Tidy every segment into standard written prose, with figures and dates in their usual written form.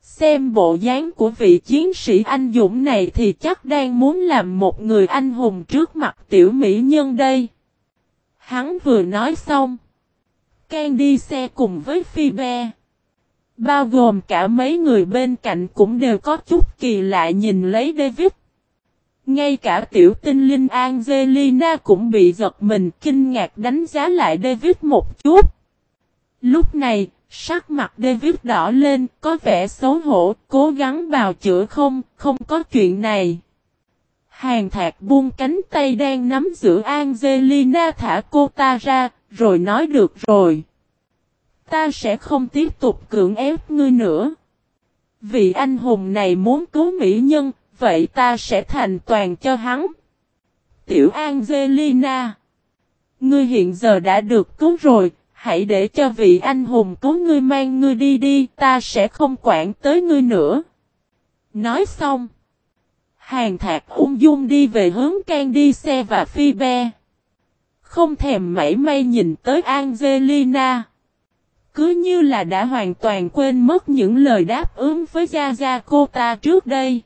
Xem bộ dáng của vị chiến sĩ anh dũng này thì chắc đang muốn làm một người anh hùng trước mặt tiểu mỹ nhân đây. Hắn vừa nói xong. Candice cùng với Phoebe, bao gồm cả mấy người bên cạnh cũng đều có chút kỳ lạ nhìn lấy David. Ngay cả tiểu tinh linh Angelina cũng bị giật mình kinh ngạc đánh giá lại David một chút. Lúc này, sắc mặt David đỏ lên, có vẻ xấu hổ, cố gắng bào chữa không có chuyện này. Hàn Thạc buông cánh tay đang nắm giữ Angelina thả cô ta ra, rồi nói được rồi. Ta sẽ không tiếp tục cưỡng ép ngươi nữa. Vị anh hùng này muốn cứu mỹ nhân, vậy ta sẽ thành toàn cho hắn. Tiểu Angelina, ngươi hiện giờ đã được cứu rồi, hãy để cho vị anh hùng cứu ngươi mang ngươi đi đi, ta sẽ không quản tới ngươi nữa. Nói xong, Hàn Thạc ung dung đi về hướng Candice và Phoebe. Không thèm mảy may nhìn tới Angelina. Cứ như là đã hoàn toàn quên mất những lời đáp ứng với Gia Gia cô ta trước đây.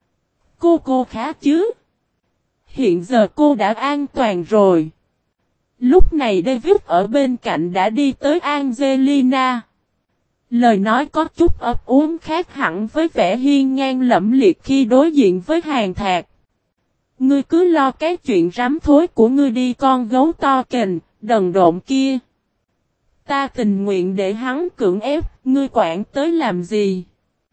Cô khá chứ? Hiện giờ cô đã an toàn rồi. Lúc này David ở bên cạnh đã đi tới Angelina. Lời nói có chút ấp úng khác hẳn với vẻ hiên ngang lẫm liệt khi đối diện với Hàn Thạc. Ngươi cứ lo cái chuyện rắm thối của ngươi đi con gấu to kình, đần độn kia. Ta tình nguyện để hắn cưỡng ép, ngươi quản tới làm gì?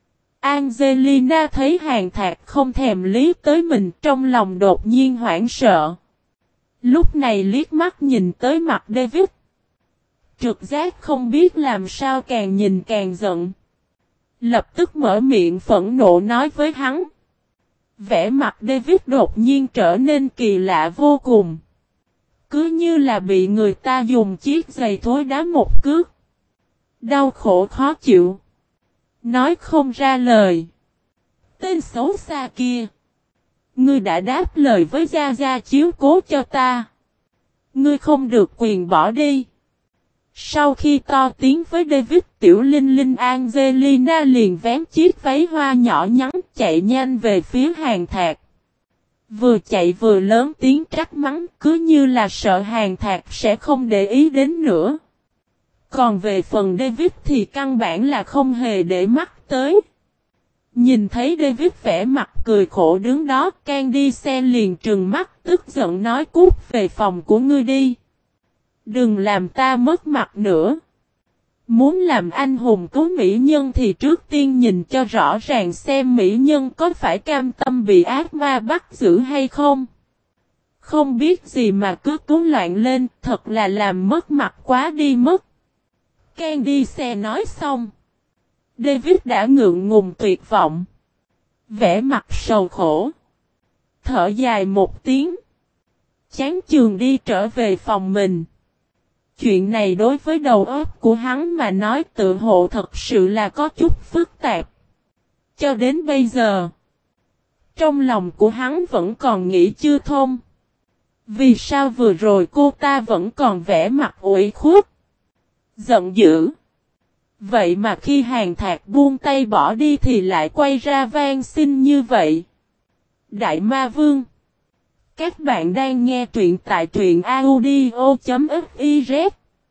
Angelina thấy Hàn Thạc không thèm lý tới mình trong lòng đột nhiên hoảng sợ. Lúc này liếc mắt nhìn tới mặt David. Trực giác không biết làm sao càng nhìn càng giận. Lập tức mở miệng phẫn nộ nói với hắn. Vẻ mặt David đột nhiên trở nên kỳ lạ vô cùng. Cứ như là bị người ta dùng chiếc giày thối đá một cước. Đau khổ khó chịu. Nói không ra lời. Tên xấu xa kia. Ngươi đã đáp lời với Gia Gia chiếu cố cho ta. Ngươi không được quyền bỏ đi. Sau khi to tiếng với David, tiểu linh linh Angelina liền vén chiếc váy hoa nhỏ nhắn chạy nhanh về phía Hàn Thạc. Vừa chạy vừa lớn tiếng trách mắng, cứ như là sợ Hàn Thạc sẽ không để ý đến nữa. Còn về phần David thì căn bản là không hề để mắt tới. Nhìn thấy David vẻ mặt cười khổ đứng đó, Candice liền trừng mắt tức giận nói cút về phòng của ngươi đi. Đừng làm ta mất mặt nữa. Muốn làm anh hùng cứu mỹ nhân thì trước tiên nhìn cho rõ ràng xem mỹ nhân có phải cam tâm bị ác ma bắt giữ hay không. Không biết gì mà cứ cứu loạn lên, thật là làm mất mặt quá đi mất. Candice nói xong. David đã ngượng ngùng tuyệt vọng. Vẻ mặt sầu khổ. Thở dài một tiếng. Chán chường đi trở về phòng mình. Chuyện này đối với đầu óc của hắn mà nói tự hộ thật sự là có chút phức tạp. Cho đến bây giờ, trong lòng của hắn vẫn còn nghĩ chưa thông. Vì sao vừa rồi cô ta vẫn còn vẻ mặt ủy khuất, giận dữ. Vậy mà khi Hàn Thạc buông tay bỏ đi thì lại quay ra van xin như vậy. Đại Ma Vương, các bạn đang nghe truyện tại truyện audio.fiz.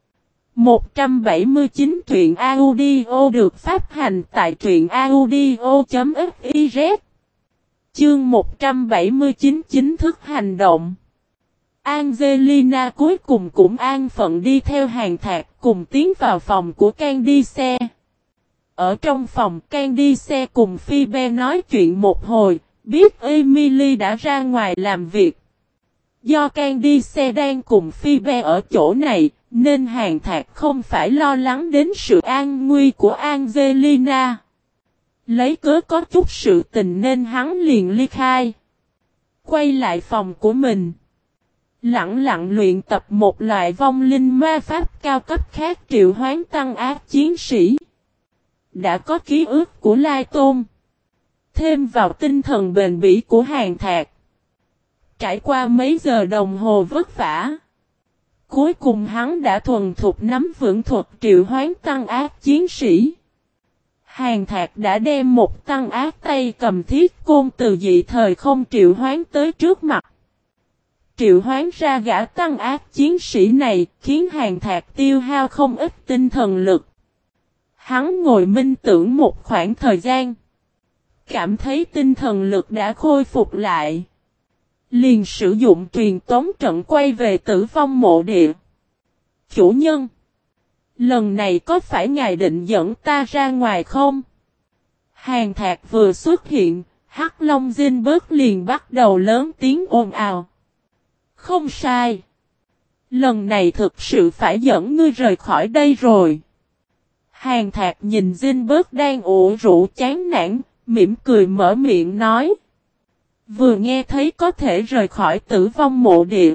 179 truyện audio được phát hành tại truyện audio.fiz. Chương 179 chính thức hành động. Angelina cuối cùng cũng an phận đi theo Hàn Thạc cùng tiến vào phòng của Candice. Ở trong phòng Candice cùng Phoebe nói chuyện một hồi, biết Emily đã ra ngoài làm việc. Do Candice đang cùng Phoebe ở chỗ này, nên Hàn Thạc không phải lo lắng đến sự an nguy của Angelina. Lấy cớ có chút sự tình nên hắn liền ly khai. Quay lại phòng của mình. Lặng lặng luyện tập một loại vong linh ma pháp cao cấp khác triệu hoán tăng ác chiến sĩ. Đã có ký ức của Lai Tôn. Thêm vào tinh thần bền bỉ của Hàn Thạc. Trải qua mấy giờ đồng hồ vất vả. Cuối cùng hắn đã thuần thục nắm vững thuật triệu hoán tăng ác chiến sĩ. Hàn Thạc đã đem một tăng ác tay cầm thiết côn từ dị thời không triệu hoán tới trước mặt. Triệu hoán ra gã tăng ác chiến sĩ này khiến Hàn Thạc tiêu hao không ít tinh thần lực. Hắn ngồi minh tưởng một khoảng thời gian. Cảm thấy tinh thần lực đã khôi phục lại. Liền sử dụng truyền tống trận quay về Tử Vong Mộ Địa. Chủ nhân! Lần này có phải ngài định dẫn ta ra ngoài không? Hàn Thạc vừa xuất hiện, Hắc Long Zinberg liền bắt đầu lớn tiếng ồn ào. Không sai. Lần này thực sự phải dẫn ngươi rời khỏi đây rồi. Hàn Thạc nhìn Zinberg đang ủ rũ chán nản, mỉm cười mở miệng nói. Vừa nghe thấy có thể rời khỏi Tử Vong Mộ Địa.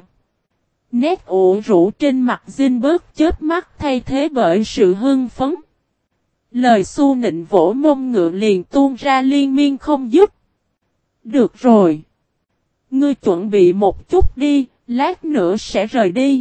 Nét ủ rũ trên mặt Zinberg chớp mắt thay thế bởi sự hưng phấn. Lời xu nịnh vỗ mông ngựa liền tuôn ra liên miên không dứt. Được rồi. Ngươi chuẩn bị một chút đi, lát nữa sẽ rời đi.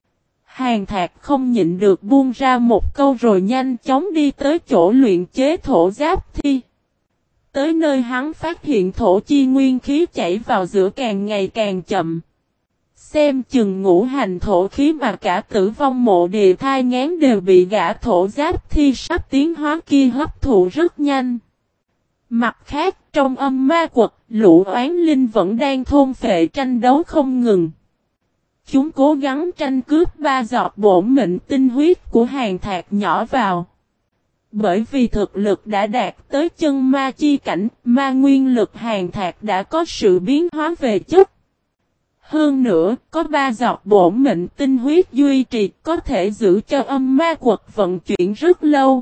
Hàn Thạc không nhịn được buông ra một câu rồi nhanh chóng đi tới chỗ luyện chế thổ giáp thi. Tới nơi hắn phát hiện thổ chi nguyên khí chảy vào giữa càng ngày càng chậm. Xem chừng ngũ hành thổ khí mà cả Tử Vong Mộ Địa thai ngán đều bị gã thổ giáp thi sắp tiến hóa kia hấp thụ rất nhanh. Mặt khác trong âm ma quật, lũ oán linh vẫn đang thôn phệ tranh đấu không ngừng. Chúng cố gắng tranh cướp 3 giọt bổn mệnh tinh huyết của Hàn Thạc nhỏ vào. Bởi vì thực lực đã đạt tới chân ma chi cảnh, ma nguyên lực Hàn Thạc đã có sự biến hóa về chất. Hơn nữa, có 3 giọt bổn mệnh tinh huyết duy trì có thể giữ cho âm ma quật vận chuyển rất lâu.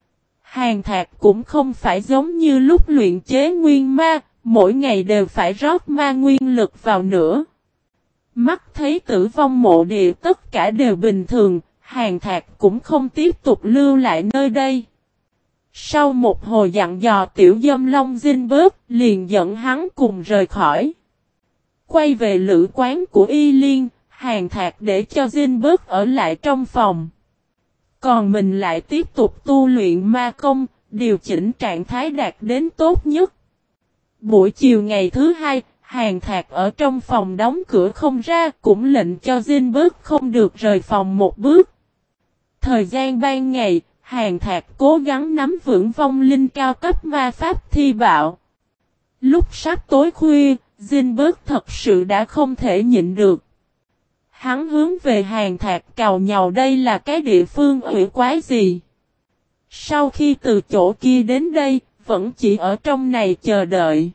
Hàn Thạc cũng không phải giống như lúc luyện chế nguyên ma, mỗi ngày đều phải rót ma nguyên lực vào nữa. Mắt thấy Tử Vong Mộ Địa tất cả đều bình thường, Hàn Thạc cũng không tiếp tục lưu lại nơi đây. Sau một hồi dặn dò tiểu dâm Long Zinberg, liền dẫn hắn cùng rời khỏi. Quay về lữ quán của Y Liên, Hàn Thạc để cho Zinberg ở lại trong phòng. Còn mình lại tiếp tục tu luyện ma công, điều chỉnh trạng thái đạt đến tốt nhất. Buổi chiều ngày thứ 2, Hàn Thạc ở trong phòng đóng cửa không ra, cũng lệnh cho Zinberg không được rời phòng một bước. Thời gian ban ngày, Hàn Thạc cố gắng nắm vững vong linh cao cấp ma pháp thi bạo. Lúc sắp tối khuya, Zinberg thật sự đã không thể nhịn được. Hắn hướng về Hàn Thạc cào nhàu đây là cái địa phương ủy quái gì. Sau khi từ chỗ kia đến đây, vẫn chỉ ở trong này chờ đợi.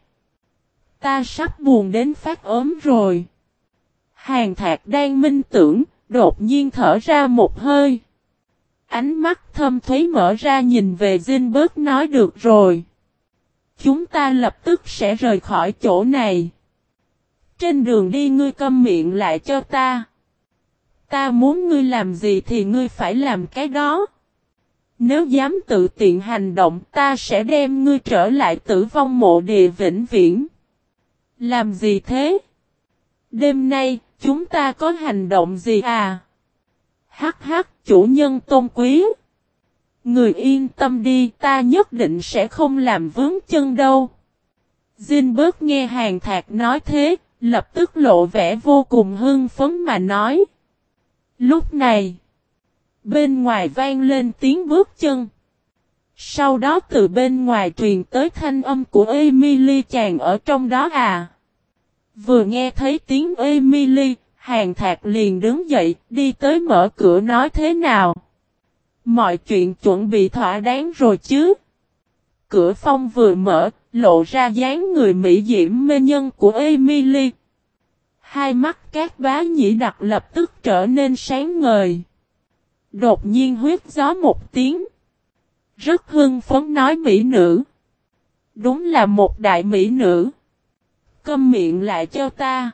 Ta sắp buồn đến phát ốm rồi. Hàn Thạc đang minh tưởng, đột nhiên thở ra một hơi. Ánh mắt thâm thúy mở ra nhìn về Zinberg nói được rồi. Chúng ta lập tức sẽ rời khỏi chỗ này. Trên đường đi ngươi câm miệng lại cho ta. Ta muốn ngươi làm gì thì ngươi phải làm cái đó. Nếu dám tự tiện hành động ta sẽ đem ngươi trở lại Tử Vong Mộ Địa vĩnh viễn. Làm gì thế? Đêm nay chúng ta có hành động gì à? Hắc hắc chủ nhân tôn quý. Người yên tâm đi ta nhất định sẽ không làm vướng chân đâu. Zinberg nghe Hàn Thạc nói thế, lập tức lộ vẻ vô cùng hưng phấn mà nói. Lúc này, bên ngoài vang lên tiếng bước chân. Sau đó từ bên ngoài truyền tới thanh âm của Emily chàng ở trong đó à. Vừa nghe thấy tiếng Emily, Hàn Thạc liền đứng dậy, đi tới mở cửa nói thế nào. Mọi chuyện chuẩn bị thỏa đáng rồi chứ. Cửa phòng vừa mở, lộ ra dáng người mỹ diễm mê nhân của Emily. Hai mắt các bá nhĩ đặc lập tức trở nên sáng ngời. Đột nhiên huyết gió một tiếng. Rất hưng phấn nói mỹ nữ. Đúng là một đại mỹ nữ. Câm miệng lại cho ta.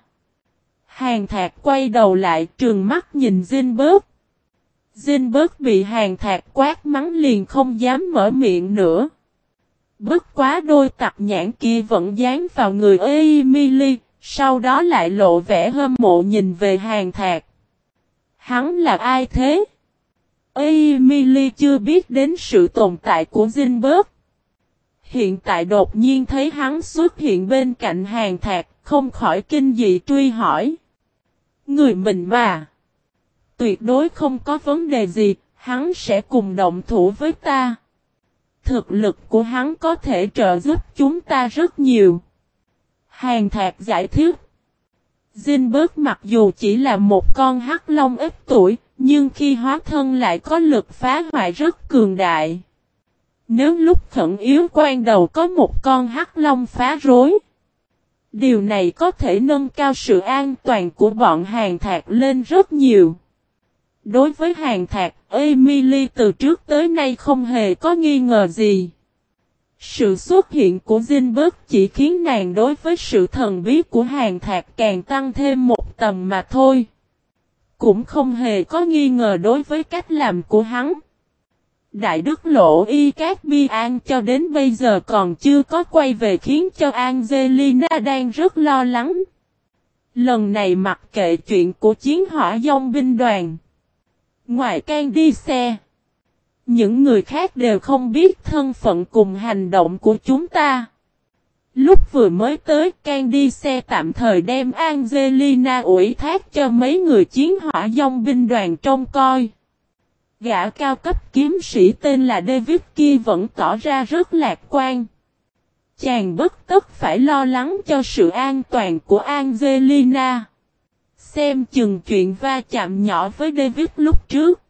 Hàn Thạc quay đầu lại trừng mắt nhìn Zinberg. Zinberg bị Hàn Thạc quát mắng liền không dám mở miệng nữa. Bất quá đôi tặc nhãn kia vẫn dán vào người Emily, sau đó lại lộ vẻ hâm mộ nhìn về Hàn Thạc. Hắn là ai thế? Emily chưa biết đến sự tồn tại của Zinberg. Hiện tại đột nhiên thấy hắn xuất hiện bên cạnh Hàn Thạc, không khỏi kinh dị truy hỏi. Người mình mà. Tuyệt đối không có vấn đề gì, hắn sẽ cùng động thủ với ta. Thực lực của hắn có thể trợ giúp chúng ta rất nhiều. Hàn Thạc giải thích. Zinberg mặc dù chỉ là một con hắc long ít tuổi, nhưng khi hóa thân lại có lực phá hoại rất cường đại. Nếu lúc khẩn yếu quan đầu có một con hắc long phá rối, điều này có thể nâng cao sự an toàn của bọn Hàn Thạc lên rất nhiều. Đối với Hàn Thạc, Emily từ trước tới nay không hề có nghi ngờ gì. Sự xuất hiện của Zinberg chỉ khiến nàng đối với sự thần bí của Hàn Thạc càng tăng thêm một tầng mà thôi. Cũng không hề có nghi ngờ đối với cách làm của hắn. Đại đức Lộ Y Cát Bi An cho đến bây giờ còn chưa có quay về khiến cho Angelina đang rất lo lắng. Lần này mặc kệ chuyện của chiến hỏa dòng binh đoàn. Ngoài Candice, những người khác đều không biết thân phận cùng hành động của chúng ta. Lúc vừa mới tới, Candice tạm thời đem Angelina ủy thác cho mấy người chiến hỏa dòng binh đoàn trông coi. Gã cao cấp kiếm sĩ tên là David kia vẫn tỏ ra rất lạc quan. Chàng bất tất phải lo lắng cho sự an toàn của Angelina. Xem chừng chuyện va chạm nhỏ với David lúc trước.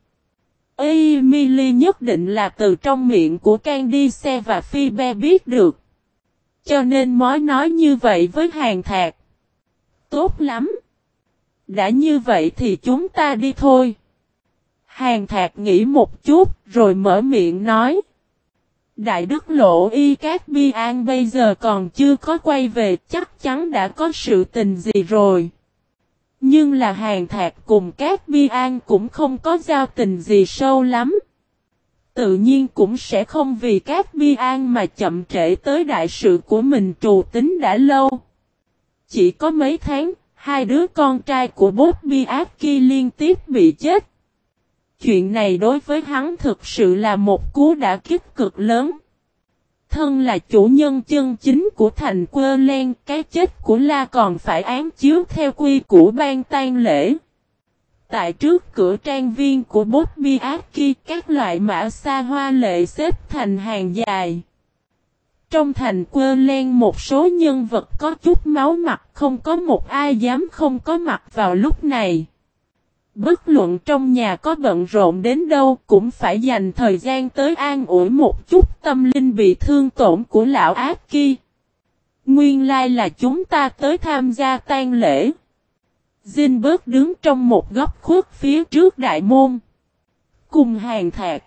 Emily nhất định là từ trong miệng của Candice và Phoebe biết được. Cho nên mới nói như vậy với Hàn Thạc. Tốt lắm. Đã như vậy thì chúng ta đi thôi. Hàn Thạc nghĩ một chút rồi mở miệng nói. Đại đức Lộ Y Cát Bi An bây giờ còn chưa có quay về, chắc chắn đã có sự tình gì rồi. Nhưng là Hàn Thạc cùng Cát Bi An cũng không có giao tình gì sâu lắm. Tự nhiên cũng sẽ không vì Cát Bi An mà chậm trễ tới đại sự của mình trù tính đã lâu. Chỉ có mấy tháng, hai đứa con trai của Bobby Aki liên tiếp bị chết. Chuyện này đối với hắn thực sự là một cú đả kích cực lớn. Thân là chủ nhân chân chính của thành Quơ Len, cái chết của La còn phải án chiếu theo quy củ ban tang lễ. Tại trước cửa trang viên của Bobby Aki, các loại mã xa hoa lệ xếp thành hàng dài. Trong thành Quơ Len một số nhân vật có chút máu mặt, không có một ai dám không có mặt vào lúc này. Bất luận trong nhà có bận rộn đến đâu cũng phải dành thời gian tới an ủi một chút tâm linh bị thương tổn của lão Aki. Nguyên lai là chúng ta tới tham gia tang lễ. Zinberg đứng trong một góc khuất phía trước đại môn. Cùng Hàn Thạc.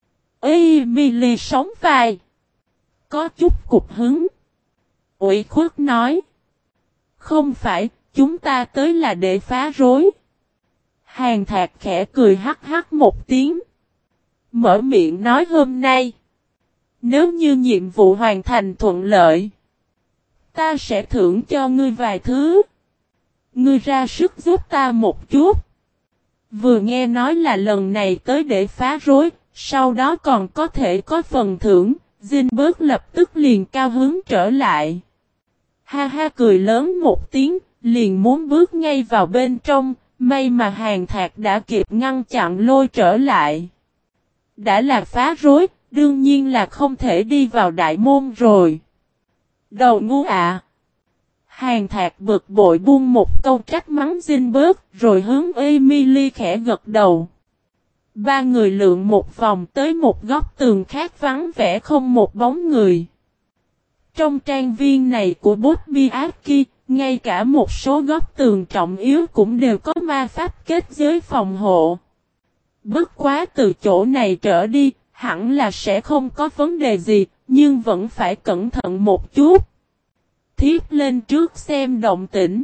Emily sóng vai. Có chút cục hứng. Ủy khuất nói. Không phải, chúng ta tới là để phá rối. Hàn Thạc khẽ cười hắc hắc một tiếng. Mở miệng nói hôm nay. Nếu như nhiệm vụ hoàn thành thuận lợi, ta sẽ thưởng cho ngươi vài thứ. Ngươi ra sức giúp ta một chút. Vừa nghe nói là lần này tới để phá rối, sau đó còn có thể có phần thưởng, Zinberg lập tức liền cao hứng trở lại. Ha ha cười lớn một tiếng, liền muốn bước ngay vào bên trong. May mà Hàn Thạc đã kịp ngăn chặn lôi trở lại. Đã là phá rối, đương nhiên là không thể đi vào đại môn rồi. Đầu ngu ạ! Hàn Thạc bực bội buông một câu trách mắng Zinberg, rồi hướng Emily khẽ gật đầu. Ba người lượn một vòng tới một góc tường khác vắng vẻ không một bóng người. Trong trang viên này của Bobby Aki, ngay cả một số góc tường trọng yếu cũng đều có ma pháp kết giới phòng hộ. Bất quá từ chỗ này trở đi, hẳn là sẽ không có vấn đề gì, nhưng vẫn phải cẩn thận một chút. Thiếp lên trước xem động tĩnh.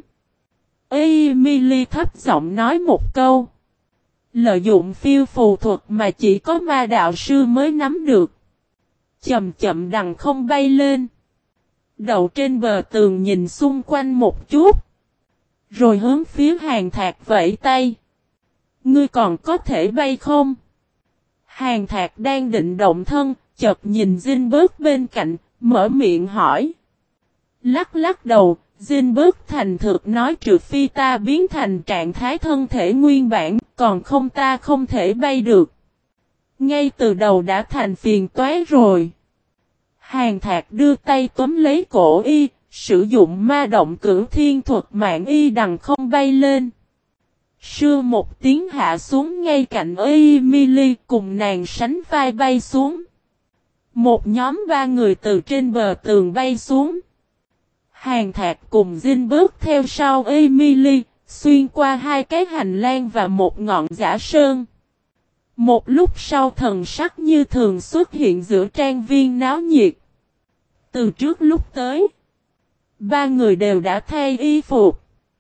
Emily thấp giọng nói một câu. Lợi dụng phiêu phù thuật mà chỉ có ma đạo sư mới nắm được. Chậm chậm đằng không bay lên. Đậu trên bờ tường nhìn xung quanh một chút. Rồi hướng phía Hàn Thạc vẫy tay. Ngươi còn có thể bay không? Hàn Thạc đang định động thân, chợt nhìn Zinberg bên cạnh, mở miệng hỏi. Lắc lắc đầu, Zinberg thành thực nói trừ phi ta biến thành trạng thái thân thể nguyên bản, còn không ta không thể bay được. Ngay từ đầu đã thành phiền toái rồi. Hàn Thạc đưa tay túm lấy cổ y, sử dụng ma động cửu thiên thuật mạng y đằng không bay lên. Sưa một tiếng hạ xuống ngay cạnh Emily cùng nàng sánh vai bay xuống. Một nhóm 3 người từ trên bờ tường bay xuống. Hàn Thạc cùng Zinberg theo sau Emily, xuyên qua 2 cái hành lang và một ngọn giả sơn. Một lúc sau thần sắc như thường xuất hiện giữa trang viên náo nhiệt. Từ trước lúc tới, 3 người đều đã thay y phục.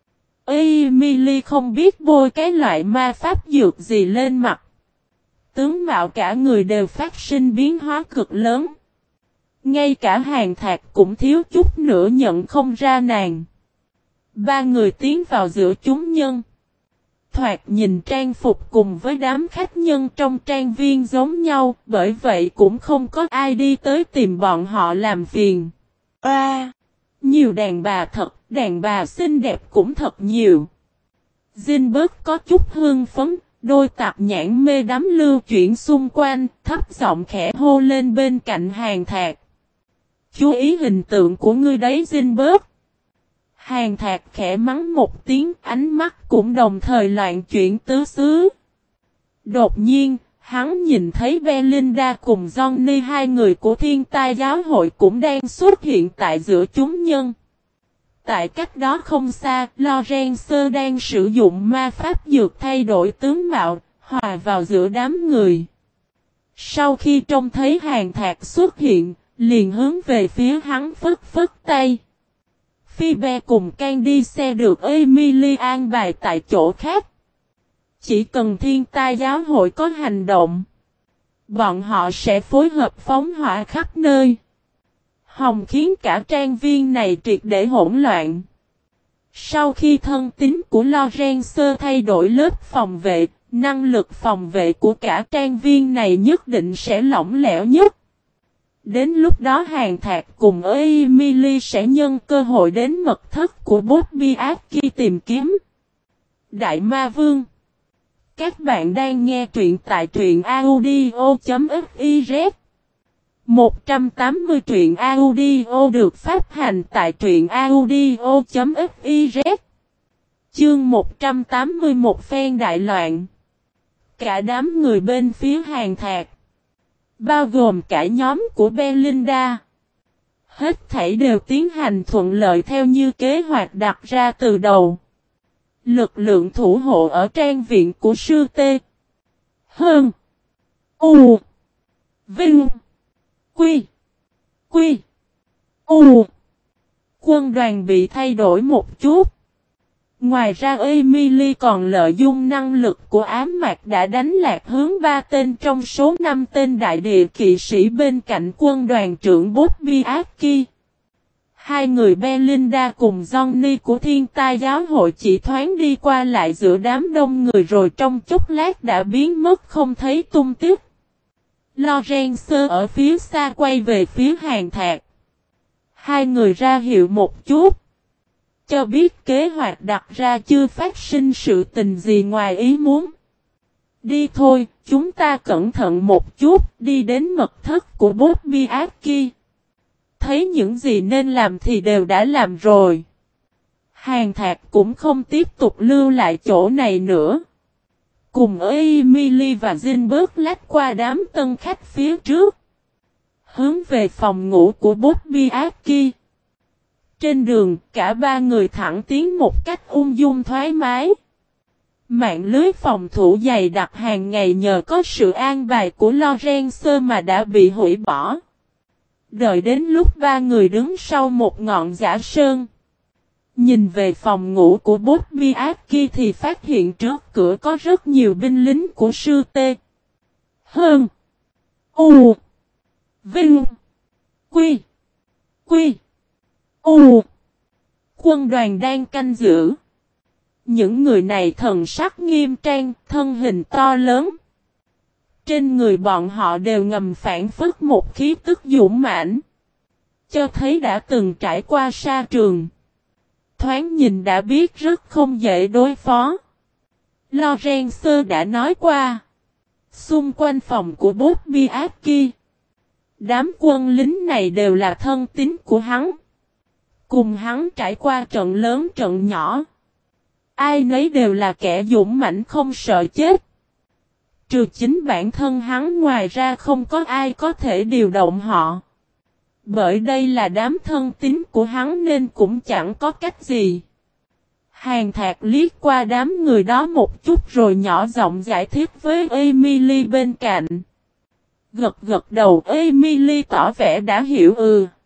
Emily không biết bôi cái loại ma pháp dược gì lên mặt. Tướng mạo cả người đều phát sinh biến hóa cực lớn. Ngay cả Hàn Thạc cũng thiếu chút nữa nhận không ra nàng. 3 người tiến vào giữa chúng nhân. Thoạt nhìn trang phục cùng với đám khách nhân trong trang viên giống nhau, bởi vậy cũng không có ai đi tới tìm bọn họ làm phiền. Nhiều đàn bà thật, đàn bà xinh đẹp cũng thật nhiều. Zinberg có chút hưng phấn, đôi tạp nhãn mê đắm lưu chuyển xung quanh, thấp giọng khẽ hô lên bên cạnh Hàn Thạc. Chú ý hình tượng của ngươi đấy Zinberg. Hàn Thạc khẽ mắng một tiếng, ánh mắt cũng đồng thời loạn chuyển tứ xứ. Đột nhiên, hắn nhìn thấy Belinda cùng Johnny, 2 người của Thiên Tai giáo hội cũng đang xuất hiện tại giữa chúng nhân. Tại cách đó không xa, Lorenzo đang sử dụng ma pháp dược thay đổi tướng mạo, hòa vào giữa đám người. Sau khi trông thấy Hàn Thạc xuất hiện, liền hướng về phía hắn phất phất tay. Phoebe cùng Candice được Emily an bài tại chỗ khác. Chỉ cần Thiên Tai giáo hội có hành động, bọn họ sẽ phối hợp phóng hỏa khắp nơi. Hòng khiến cả trang viên này triệt để hỗn loạn. Sau khi thân tín của Lorenzo thay đổi lớp phòng vệ, năng lực phòng vệ của cả trang viên này nhất định sẽ lỏng lẻo nhất. Đến lúc đó Hàn Thạc cùng Emily sẽ nhân cơ hội đến mật thất của Bobby Aki tìm kiếm Đại Ma Vương. Các bạn đang nghe truyện tại truyện audio.fiz. 180 truyện audio được phát hành tại truyện audio.fiz. Chương 181 phen đại loạn. Cả đám người bên phía Hàn Thạc, bao gồm cả nhóm của Belinda, hết thảy đều tiến hành thuận lợi theo như kế hoạch đặt ra từ đầu. Lực lượng thủ hộ ở trang viện của sư T. Hơn. U. Vinh. Quy. Quy. U. Quân đoàn bị thay đổi một chút. Ngoài ra Emily còn lợi dụng năng lực của ám mạc đã đánh lạc hướng 3 tên trong số 5 tên đại địa kỵ sĩ bên cạnh quân đoàn trưởng Bobby Aki. 2 người Belinda cùng Johnny của Thiên Tai giáo hội chỉ thoáng đi qua lại giữa đám đông người rồi trong chốc lát đã biến mất không thấy tung tích. Lorenzo ở phía xa quay về phía Hàn Thạc. 2 người ra hiệu một chút, cho biết kế hoạch đặt ra chưa phát sinh sự tình gì ngoài ý muốn. Đi thôi, chúng ta cẩn thận một chút, đi đến mật thất của Bobby Aki. Thấy những gì nên làm thì đều đã làm rồi. Hàn Thạc cũng không tiếp tục lưu lại chỗ này nữa. Cùng Emily và Zinberg lách qua đám tân khách phía trước, hướng về phòng ngủ của Bobby Aki. Trên đường, cả 3 người thẳng tiến một cách ung dung thoải mái. Mạng lưới phòng thủ dày đặc hàng ngày nhờ có sự an bài của Lorenzo mà đã bị hủy bỏ. Đợi đến lúc 3 người đứng sau một ngọn giả sơn, nhìn về phòng ngủ của Bobby Aki thì phát hiện trước cửa có rất nhiều binh lính của sư T. Hơn. U. Vinh. Quy. Quy. U. Quân đoàn đang canh giữ. Những người này thần sắc nghiêm trang, thân hình to lớn. Trên người bọn họ đều ngầm phản phất một khí tức dũng mãnh. cho thấy đã từng trải qua sa trường. Thoáng nhìn đã biết rất không dễ đối phó. Lorenzo đã nói qua. Xung quanh phòng của Bobby Aki, đám quân lính này đều là thân tín của hắn. Cùng hắn trải qua trận lớn trận nhỏ. Ai nấy đều là kẻ dũng mãnh không sợ chết. Trừ chính bản thân hắn, ngoài ra không có ai có thể điều động họ. Bởi đây là đám thân tín của hắn nên cũng chẳng có cách gì. Hàn Thạc liếc qua đám người đó một chút rồi nhỏ giọng giải thích với Emily bên cạnh. Gật gật đầu, Emily tỏ vẻ đã hiểu.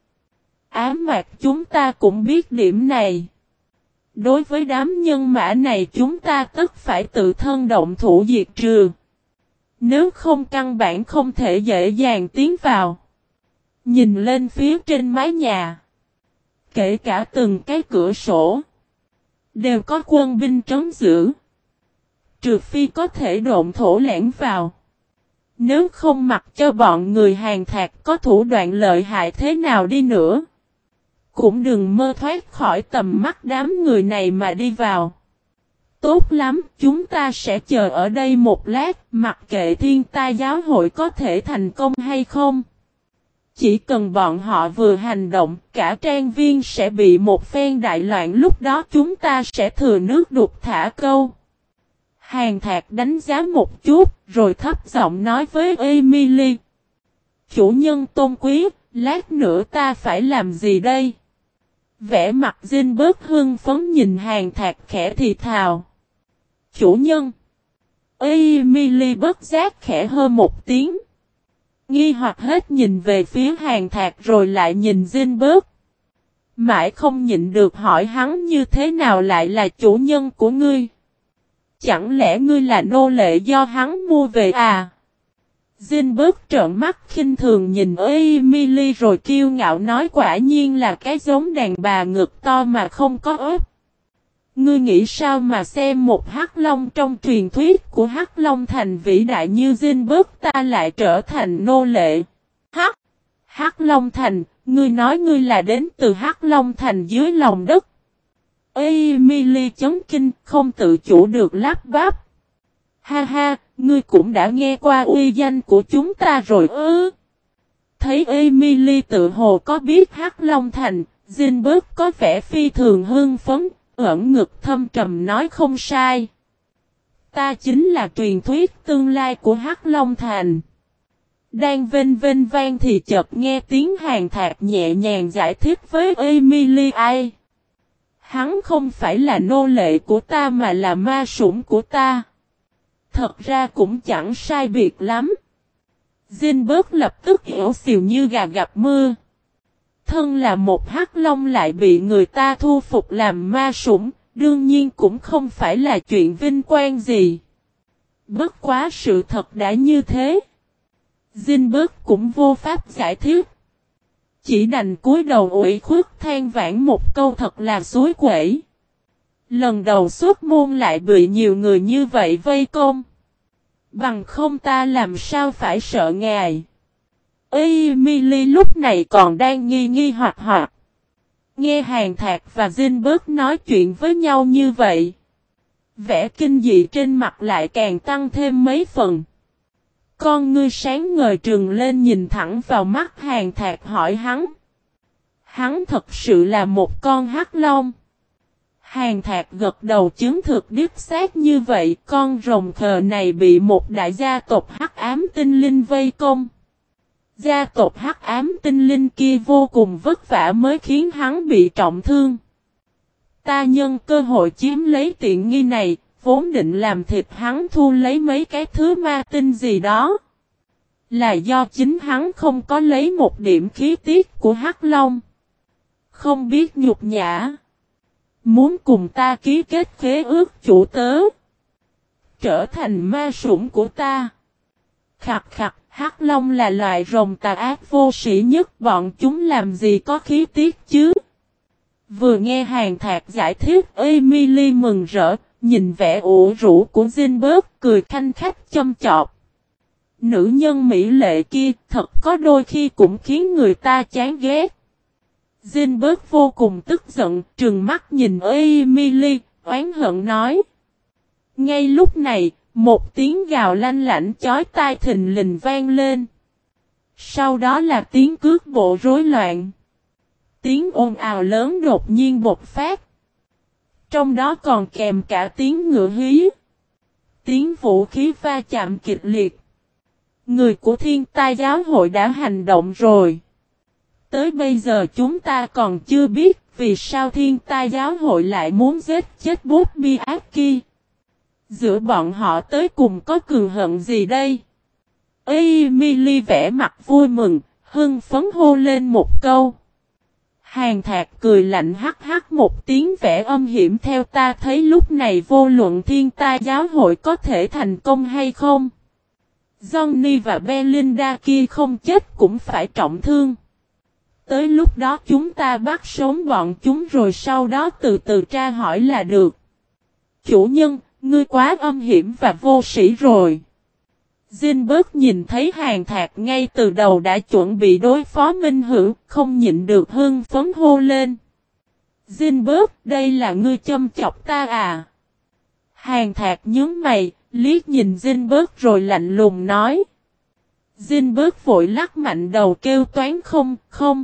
Ám mạc chúng ta cũng biết điểm này. Đối với đám nhân mã này chúng ta tất phải tự thân động thủ diệt trừ. Nếu không căn bản không thể dễ dàng tiến vào. Nhìn lên phía trên mái nhà, kể cả từng cái cửa sổ, đều có quân binh trấn giữ. Trừ phi có thể độn thổ lẻn vào. Nếu không mặc cho bọn người Hàn Thạc có thủ đoạn lợi hại thế nào đi nữa, cũng đừng mơ thoát khỏi tầm mắt đám người này mà đi vào. Tốt lắm, chúng ta sẽ chờ ở đây một lát, mặc kệ thiên tai giáo hội có thể thành công hay không. Chỉ cần bọn họ vừa hành động, cả trang viên sẽ bị một phen đại loạn, lúc đó chúng ta sẽ thừa nước đục thả câu. Hàn Thạc đánh giá một chút, rồi thấp giọng nói với Emily. Chủ nhân tôn quý, lát nữa ta phải làm gì đây? Vẻ mặt Dinh bớt hưng phấn nhìn Hàn Thạc khẽ thì thào. Chủ nhân. Emily bất giác khẽ hơ một tiếng. Nghi hoặc hết nhìn về phía Hàn Thạc rồi lại nhìn Dinh bớt. Mãi không nhịn được hỏi hắn như thế nào lại là chủ nhân của ngươi. Chẳng lẽ ngươi là nô lệ do hắn mua về à? Dinh bớt trợn mắt khinh thường nhìn Emily rồi kiêu ngạo nói, quả nhiên là cái giống đàn bà ngực to mà không có ớt. Ngươi nghĩ sao mà xem một Hắc Long trong truyền thuyết của Hắc Long Thành vĩ đại như Dinh bớt ta lại trở thành nô lệ? Hắc Long Thành, ngươi nói ngươi là đến từ Hắc Long Thành dưới lòng đất. Emily chấn kinh, không tự chủ được lắp bắp. Ha ha, ngươi cũng đã nghe qua uy danh của chúng ta rồi ư? Thấy Emily tự hồ có biết Hắc Long Thành, Dinh bớt có vẻ phi thường hưng phấn, ẩn ngực thâm trầm nói không sai. Ta chính là truyền thuyết tương lai của Hắc Long Thành. Đang vênh vênh vang thì chợt nghe tiếng Hàn Thạc nhẹ nhàng giải thích với Emily. Ai? Hắn không phải là nô lệ của ta mà là ma sủng của ta. Thật ra cũng chẳng sai biệt lắm. Dinh bớt lập tức hiểu xìu như gà gặp mưa. Thân là một Hắc Long lại bị người ta thu phục làm ma sủng, đương nhiên cũng không phải là chuyện vinh quang gì. Bất quá sự thật đã như thế. Dinh bớt cũng vô pháp giải thích. Chỉ đành cúi đầu ủy khuất than vãn một câu thật là xối quẩy. Lần đầu xuất môn lại bị nhiều người như vậy vây công. Bằng không ta làm sao phải sợ ngài. Emily lúc này còn đang nghi hoặc. Nghe Hàn Thạc và Dinh bớt nói chuyện với nhau như vậy. Vẻ kinh dị trên mặt lại càng tăng thêm mấy phần. Con ngươi sáng ngời trừng lên nhìn thẳng vào mắt Hàn Thạc hỏi hắn. Hắn thật sự là một con Hắc Long. Hàn Thạc gật đầu chứng thực đích xác như vậy, con rồng khờ này bị một đại gia tộc Hắc Ám Tinh Linh vây công. Gia tộc Hắc Ám Tinh Linh kia vô cùng vất vả mới khiến hắn bị trọng thương. Ta nhân cơ hội chiếm lấy tiện nghi này, vốn định làm thịt hắn thu lấy mấy cái thứ ma tinh gì đó. Là do chính hắn không có lấy một điểm khí tiết của Hắc Long. Không biết nhục nhã. Muốn cùng ta ký kết khế ước chủ tớ. Trở thành ma sủng của ta. Khặt, Hắc Long là loại rồng tà ác vô sĩ nhất, bọn chúng làm gì có khí tiết chứ? Vừa nghe Hàn Thạc giải thích, Emily mừng rỡ, nhìn vẻ ủ rũ của Dinh bớt, cười khanh khách châm chọc. Nữ nhân mỹ lệ kia thật có đôi khi cũng khiến người ta chán ghét. Zinberg vô cùng tức giận, trừng mắt nhìn Emily, oán hận nói. Ngay lúc này, một tiếng gào lanh lảnh chói tai thình lình vang lên. Sau đó là tiếng cước bộ rối loạn. Tiếng ồn ào lớn đột nhiên bộc phát. Trong đó còn kèm cả tiếng ngựa hí. Tiếng vũ khí va chạm kịch liệt. Người của Thiên Tai giáo hội đã hành động rồi. Tới bây giờ chúng ta còn chưa biết vì sao Thiên Tai giáo hội lại muốn giết chết Bobby Aki. Giữa bọn họ tới cùng có cừu hận gì đây? Emily vẽ mặt vui mừng, hưng phấn hô lên một câu. Hàn Thạc cười lạnh hắc hắc một tiếng vẻ âm hiểm theo ta thấy lúc này vô luận Thiên Tai giáo hội có thể thành công hay không. Johnny và Belinda kia không chết cũng phải trọng thương. Tới lúc đó chúng ta bắt sống bọn chúng rồi sau đó từ từ tra hỏi là được. Chủ nhân, ngươi quá âm hiểm và vô sĩ rồi. Zinberg nhìn thấy Hàn Thạc ngay từ đầu đã chuẩn bị đối phó Minh Hữu, không nhịn được hưng phấn hô lên. Zinberg, đây là ngươi châm chọc ta à? Hàn Thạc nhướng mày, liếc nhìn Zinberg rồi lạnh lùng nói. Zinberg vội lắc mạnh đầu kêu toán không.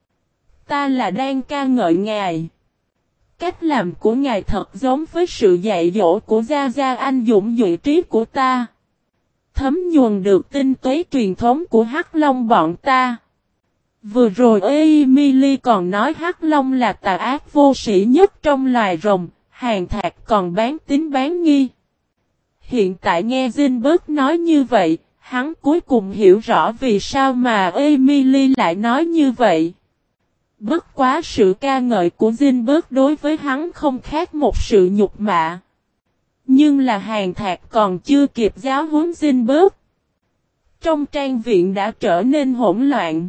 Ta là đang ca ngợi ngài. Cách làm của ngài thật giống với sự dạy dỗ của Gia Gia anh dũng duy trí của ta. Thấm nhuần được tinh túy truyền thống của Hắc Long bọn ta. Vừa rồi Emily còn nói Hắc Long là tà ác vô sĩ nhất trong loài rồng, Hàn Thạc còn bán tín bán nghi. Hiện tại nghe Zinberg nói như vậy, hắn cuối cùng hiểu rõ vì sao mà Emily lại nói như vậy. Bất quá sự ca ngợi của Zinberg đối với hắn không khác một sự nhục mạ. Nhưng là Hàn Thạc còn chưa kịp giáo huấn Zinberg. Trong trang viện đã trở nên hỗn loạn.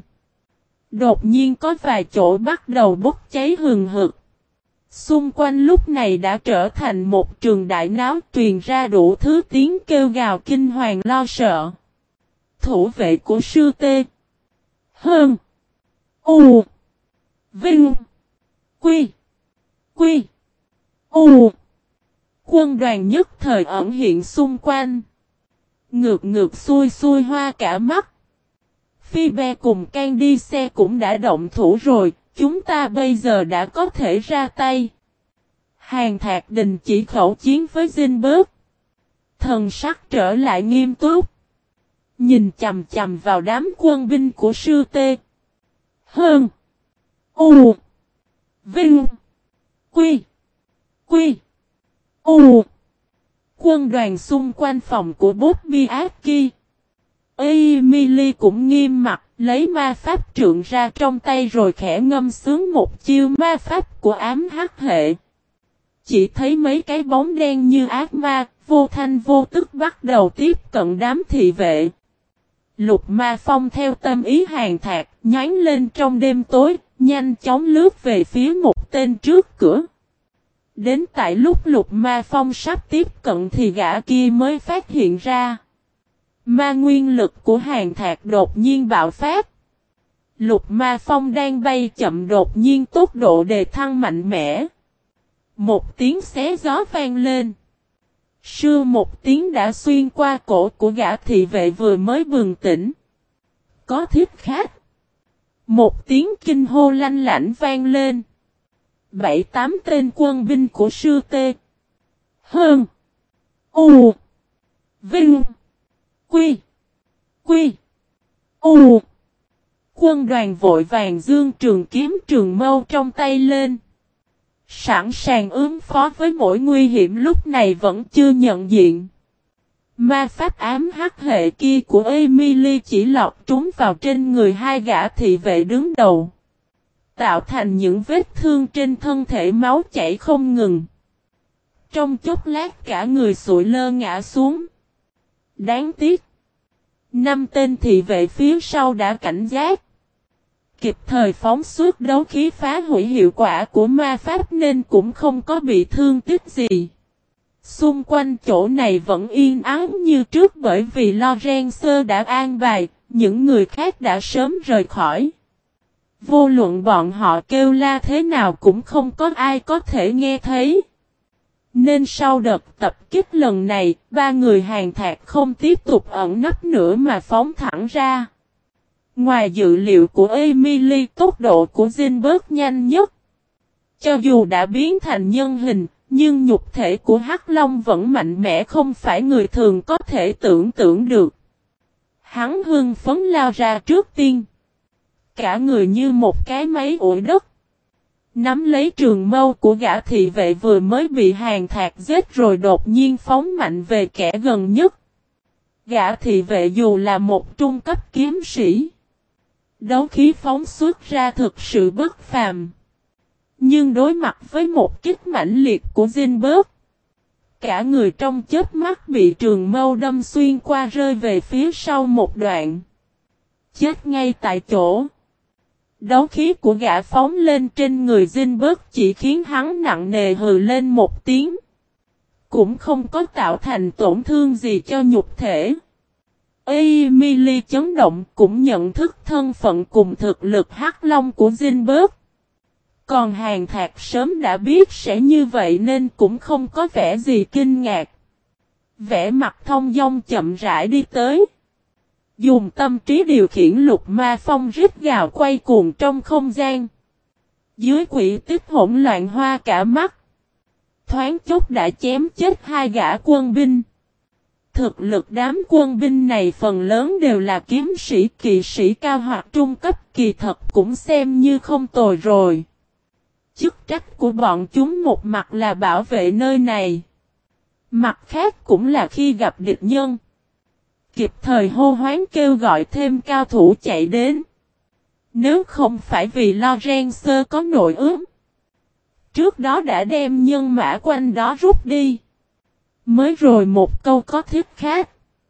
Đột nhiên có vài chỗ bắt đầu bốc cháy hừng hực. Xung quanh lúc này đã trở thành một trường đại náo truyền ra đủ thứ tiếng kêu gào kinh hoàng lo sợ. Thủ vệ của sư tê. Hơn. U. Vinh. Quy. Quy. U. Quân đoàn nhất thời ẩn hiện xung quanh. Ngược xuôi hoa cả mắt. Phoebe cùng Candice cũng đã động thủ rồi, chúng ta bây giờ đã có thể ra tay. Hàn Thạc đình chỉ khẩu chiến với Zinberg. Thần sắc trở lại nghiêm túc. Nhìn chằm chằm vào đám quân binh của sư tê. Hơn. U. Vinh. Quy. Quy. U. Quân đoàn xung quanh phòng của Bobby Aki. Emily cũng nghiêm mặt, lấy ma pháp trượng ra trong tay rồi khẽ ngâm sướng một chiêu ma pháp của ám hắc hệ. Chỉ thấy mấy cái bóng đen như ác ma, vô thanh vô tức bắt đầu tiếp cận đám thị vệ. Lục Ma Phong theo tâm ý Hàn Thạc, nhánh lên trong đêm tối, nhanh chóng lướt về phía một tên trước cửa. Đến tại lúc Lục Ma Phong sắp tiếp cận thì gã kia mới phát hiện ra. Ma nguyên lực của Hàn Thạc đột nhiên bạo phát. Lục Ma Phong đang bay chậm đột nhiên tốc độ đề thăng mạnh mẽ. Một tiếng xé gió vang lên. Sưa một tiếng đã xuyên qua cổ của gã thị vệ vừa mới bừng tỉnh. Có thiết khác. Một tiếng kinh hô lanh lảnh vang lên. 7-8 tên quân binh của sư tê. Hơn. U. Vinh. Quy. Quy. U. Quân đoàn vội vàng dương trường kiếm trường mâu trong tay lên. Sẵn sàng ứng phó với mỗi nguy hiểm lúc này vẫn chưa nhận diện. Ma pháp ám hắc hệ kia của Emily chỉ lọt trúng vào trên người hai gã thị vệ đứng đầu. Tạo thành những vết thương trên thân thể máu chảy không ngừng. Trong chốc lát cả người sụi lơ ngã xuống. Đáng tiếc. 5 tên thị vệ phía sau đã cảnh giác. Kịp thời phóng suốt đấu khí phá hủy hiệu quả của ma pháp nên cũng không có bị thương tích gì. Xung quanh chỗ này vẫn yên ắng như trước bởi vì Lorenzo đã an bài, những người khác đã sớm rời khỏi. Vô luận bọn họ kêu la thế nào cũng không có ai có thể nghe thấy. Nên sau đợt tập kích lần này, ba người Hàn Thạc không tiếp tục ẩn nấp nữa mà phóng thẳng ra. Ngoài dự liệu của Emily, tốc độ của Jinberg nhanh nhất. Cho dù đã biến thành nhân hình, nhưng nhục thể của Hắc Long vẫn mạnh mẽ không phải người thường có thể tưởng tượng được. Hắn hưng phấn lao ra trước tiên. Cả người như một cái máy ủi đất. Nắm lấy trường mâu của gã thị vệ vừa mới bị Hàn Thạc giết rồi đột nhiên phóng mạnh về kẻ gần nhất. Gã thị vệ dù là một trung cấp kiếm sĩ. Đấu khí phóng xuất ra thực sự bất phàm. Nhưng đối mặt với một kích mãnh liệt của Jinberg, cả người trong chớp mắt bị trường mâu đâm xuyên qua rơi về phía sau một đoạn. Chết ngay tại chỗ. Đấu khí của gã phóng lên trên người Jinberg chỉ khiến hắn nặng nề hừ lên một tiếng. Cũng không có tạo thành tổn thương gì cho nhục thể. Emily chấn động cũng nhận thức thân phận cùng thực lực Hắc Long của Jinberg. Còn Hàn Thạc sớm đã biết sẽ như vậy nên cũng không có vẻ gì kinh ngạc. Vẻ mặt thông dong chậm rãi đi tới. Dùng tâm trí điều khiển lục ma phong rít gào quay cuồng trong không gian. Dưới quỷ tích hỗn loạn hoa cả mắt. Thoáng chốc đã chém chết hai gã quân binh. Thực lực đám quân binh này phần lớn đều là kiếm sĩ kỵ sĩ cao hoặc trung cấp, kỳ thật cũng xem như không tồi rồi. Chức trách của bọn chúng một mặt là bảo vệ nơi này. Mặt khác cũng là khi gặp địch nhân. Kịp thời hô hoán kêu gọi thêm cao thủ chạy đến. Nếu không phải vì Lorenzo có nội ướm. Trước đó đã đem nhân mã quanh đó rút đi. Mới rồi một câu có thiết khác.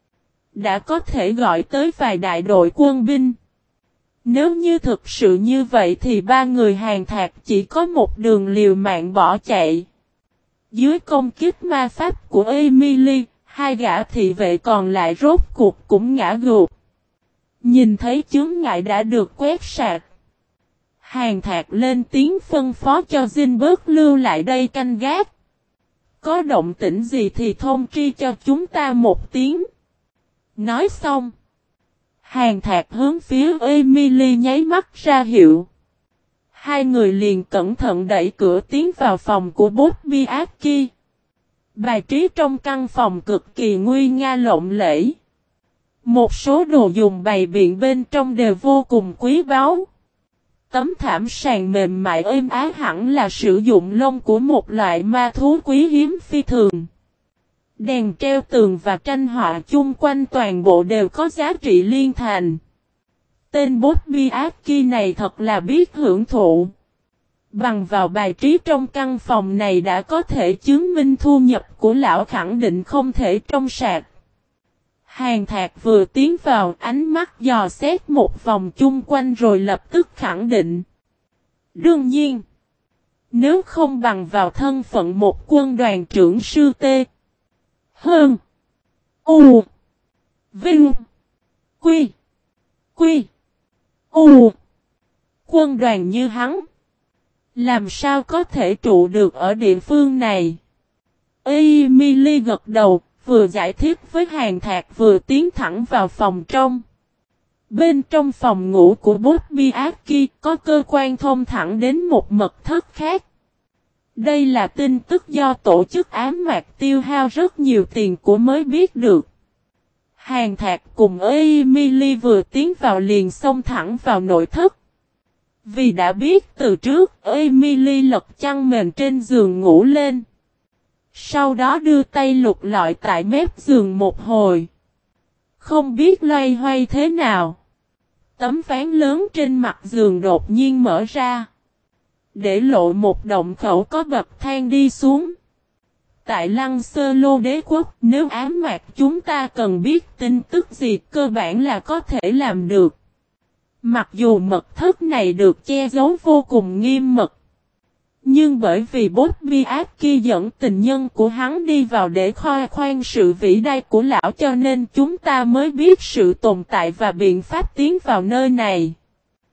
Đã có thể gọi tới vài đại đội quân binh. Nếu như thực sự như vậy thì ba người Hàn Thạc chỉ có một đường liều mạng bỏ chạy. Dưới công kích ma pháp của Emily, hai gã thị vệ còn lại rốt cuộc cũng ngã gục. Nhìn thấy chướng ngại đã được quét sạch. Hàn Thạc lên tiếng phân phó cho Jinberg lưu lại đây canh gác. Có động tĩnh gì thì thông tri cho chúng ta một tiếng. Nói xong. Hàn Thạc hướng phía Emily nháy mắt ra hiệu. Hai người liền cẩn thận đẩy cửa tiến vào phòng của Bobby Aki. Bài trí trong căn phòng cực kỳ nguy nga lộng lẫy. Một số đồ dùng bày biện bên trong đều vô cùng quý báu. Tấm thảm sàn mềm mại êm ái hẳn là sử dụng lông của một loại ma thú quý hiếm phi thường. Đèn treo tường và tranh họa chung quanh toàn bộ đều có giá trị liên thành. Tên Bobby Aki này thật là biết hưởng thụ. Bằng vào bài trí trong căn phòng này đã có thể chứng minh thu nhập của lão khẳng định không thể trong sạch. Hàn Thạc vừa tiến vào ánh mắt dò xét một vòng chung quanh rồi lập tức khẳng định. Đương nhiên, nếu không bằng vào thân phận một quân đoàn trưởng sư T. Hơn. U. Vinh. Quy. Quy. U. Quân đoàn như hắn. Làm sao có thể trụ được ở địa phương này? Emily gật đầu, vừa giải thích với Hàn Thạc vừa tiến thẳng vào phòng trong. Bên trong phòng ngủ của Bobby Aki có cơ quan thông thẳng đến một mật thất khác. Đây là tin tức do tổ chức ám mạc tiêu hao rất nhiều tiền của mới biết được. Hàn Thạc cùng Emily vừa tiến vào liền xông thẳng vào nội thất. Vì đã biết từ trước, Emily lật chăn mền trên giường ngủ lên. Sau đó đưa tay lục lọi tại mép giường một hồi. Không biết loay hoay thế nào. Tấm ván lớn trên mặt giường đột nhiên mở ra. Để lộ một động khẩu có bậc thang đi xuống. Tại Lăng Sơ Lô Đế Quốc, nếu ám mạc chúng ta cần biết tin tức gì cơ bản là có thể làm được. Mặc dù mật thất này được che giấu vô cùng nghiêm mật. Nhưng bởi vì Bobby Aki dẫn tình nhân của hắn đi vào để khoe khoang sự vĩ đại của lão cho nên chúng ta mới biết sự tồn tại và biện pháp tiến vào nơi này.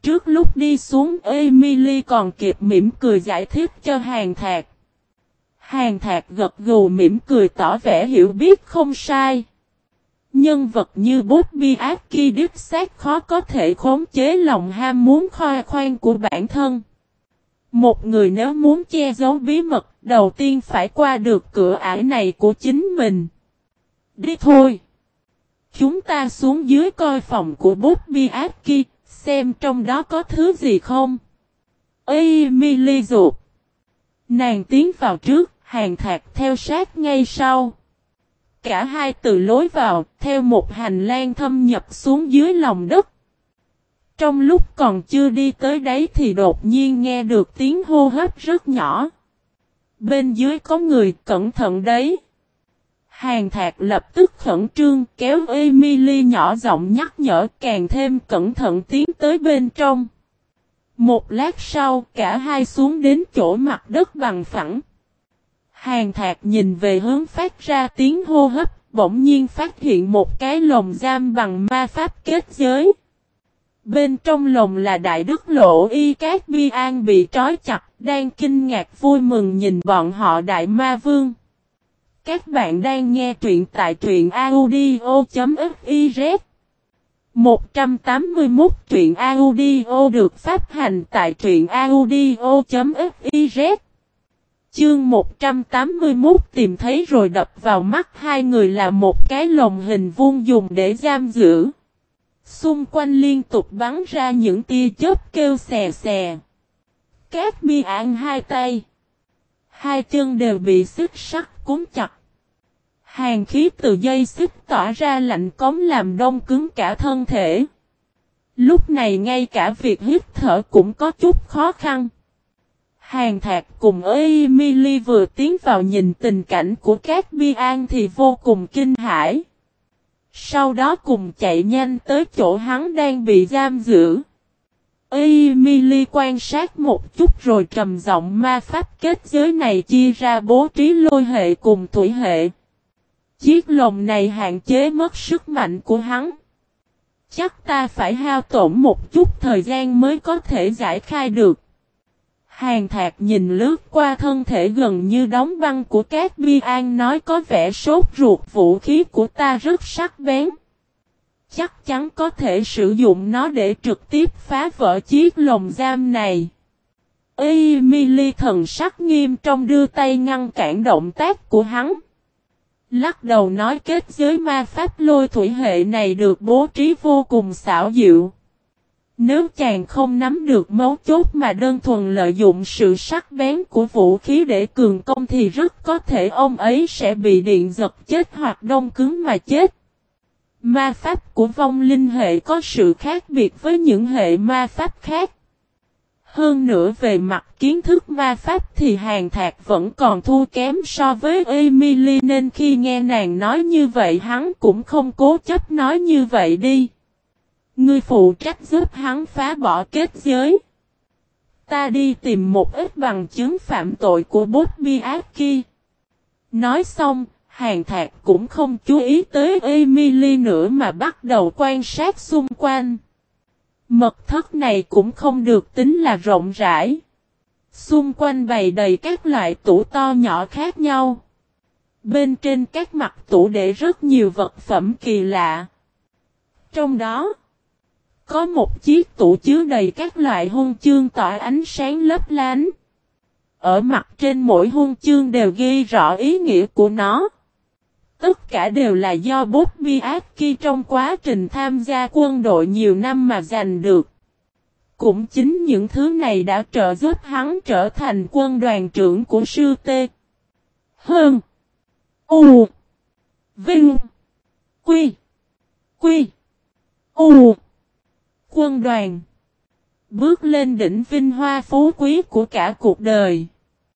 Trước lúc đi xuống, Emily còn kịp mỉm cười giải thích cho Hàn Thạc. Hàn Thạc gật gù mỉm cười tỏ vẻ hiểu biết không sai. Nhân vật như Bobby Aki đích xác khó có thể khống chế lòng ham muốn khoe khoang của bản thân. Một người nếu muốn che giấu bí mật, đầu tiên phải qua được cửa ải này của chính mình. Đi thôi! Chúng ta xuống dưới coi phòng của Bobby Aki, xem trong đó có thứ gì không. Emily rụt. Nàng tiến vào trước, Hàn Thạc theo sát ngay sau. Cả hai từ lối vào, theo một hành lang thâm nhập xuống dưới lòng đất. Trong lúc còn chưa đi tới đấy thì đột nhiên nghe được tiếng hô hấp rất nhỏ. Bên dưới có người, cẩn thận đấy. Hàn Thạc lập tức khẩn trương kéo Emily nhỏ giọng nhắc nhở, càng thêm cẩn thận tiến tới bên trong. Một lát sau, cả hai xuống đến chỗ mặt đất bằng phẳng. Hàn Thạc nhìn về hướng phát ra tiếng hô hấp, bỗng nhiên phát hiện một cái lồng giam bằng ma pháp kết giới. Bên trong lồng là Đại Đức Lộ Y Cát Bi An bị trói chặt, đang kinh ngạc vui mừng nhìn bọn họ Đại Ma Vương. Các bạn đang nghe truyện tại truyện audio.fiz 181 truyện audio được phát hành tại truyện audio.fiz. Chương 181 tìm thấy rồi đập vào mắt hai người là một cái lồng hình vuông dùng để giam giữ. Xung quanh liên tục bắn ra những tia chớp kêu xè xè. Cát Bi An hai tay, hai chân đều bị xích sắt cuốn chặt. Hàn khí từ dây xích tỏa ra lạnh cống làm đông cứng cả thân thể. Lúc này ngay cả việc hít thở cũng có chút khó khăn. Hàn Thạc cùng Emily vừa tiến vào nhìn tình cảnh của Cát Bi An thì vô cùng kinh hãi. Sau đó cùng chạy nhanh tới chỗ hắn đang bị giam giữ. Emily quan sát một chút rồi trầm giọng ma pháp kết giới này chia ra bố trí lôi hệ cùng thủy hệ. Chiếc lồng này hạn chế mất sức mạnh của hắn. Chắc ta phải hao tổn một chút thời gian mới có thể giải khai được. Hàn Thạc nhìn lướt qua thân thể gần như đóng băng của Cát Bi An nói có vẻ sốt ruột, vũ khí của ta rất sắc bén. Chắc chắn có thể sử dụng nó để trực tiếp phá vỡ chiếc lồng giam này. Emily thần sắc nghiêm trong đưa tay ngăn cản động tác của hắn. Lắc đầu nói kết giới ma pháp lôi thủy hệ này được bố trí vô cùng xảo diệu. Nếu chàng không nắm được mấu chốt mà đơn thuần lợi dụng sự sắc bén của vũ khí để cường công thì rất có thể ông ấy sẽ bị điện giật chết hoặc đông cứng mà chết. Ma pháp của vong linh hệ có sự khác biệt với những hệ ma pháp khác. Hơn nữa về mặt kiến thức ma pháp thì Hàn Thạc vẫn còn thua kém so với Emily nên khi nghe nàng nói như vậy hắn cũng không cố chấp nói như vậy đi. Ngươi phụ trách giúp hắn phá bỏ kết giới. Ta đi tìm một ít bằng chứng phạm tội của Bobby Aki. Nói xong, Hàn Thạc cũng không chú ý tới Emily nữa mà bắt đầu quan sát xung quanh. Mật thất này cũng không được tính là rộng rãi. Xung quanh bày đầy các loại tủ to nhỏ khác nhau. Bên trên các mặt tủ để rất nhiều vật phẩm kỳ lạ. Trong đó, có một chiếc tủ chứa đầy các loại huân chương tỏa ánh sáng lấp lánh. Ở mặt trên mỗi huân chương đều ghi rõ ý nghĩa của nó. Tất cả đều là do Bobby Aki trong quá trình tham gia quân đội nhiều năm mà giành được. Cũng chính những thứ này đã trợ giúp hắn trở thành quân đoàn trưởng của sư T. Hơn. U. Vinh. Quy. Quy. U. Quân đoàn. Bước lên đỉnh vinh hoa phú quý của cả cuộc đời.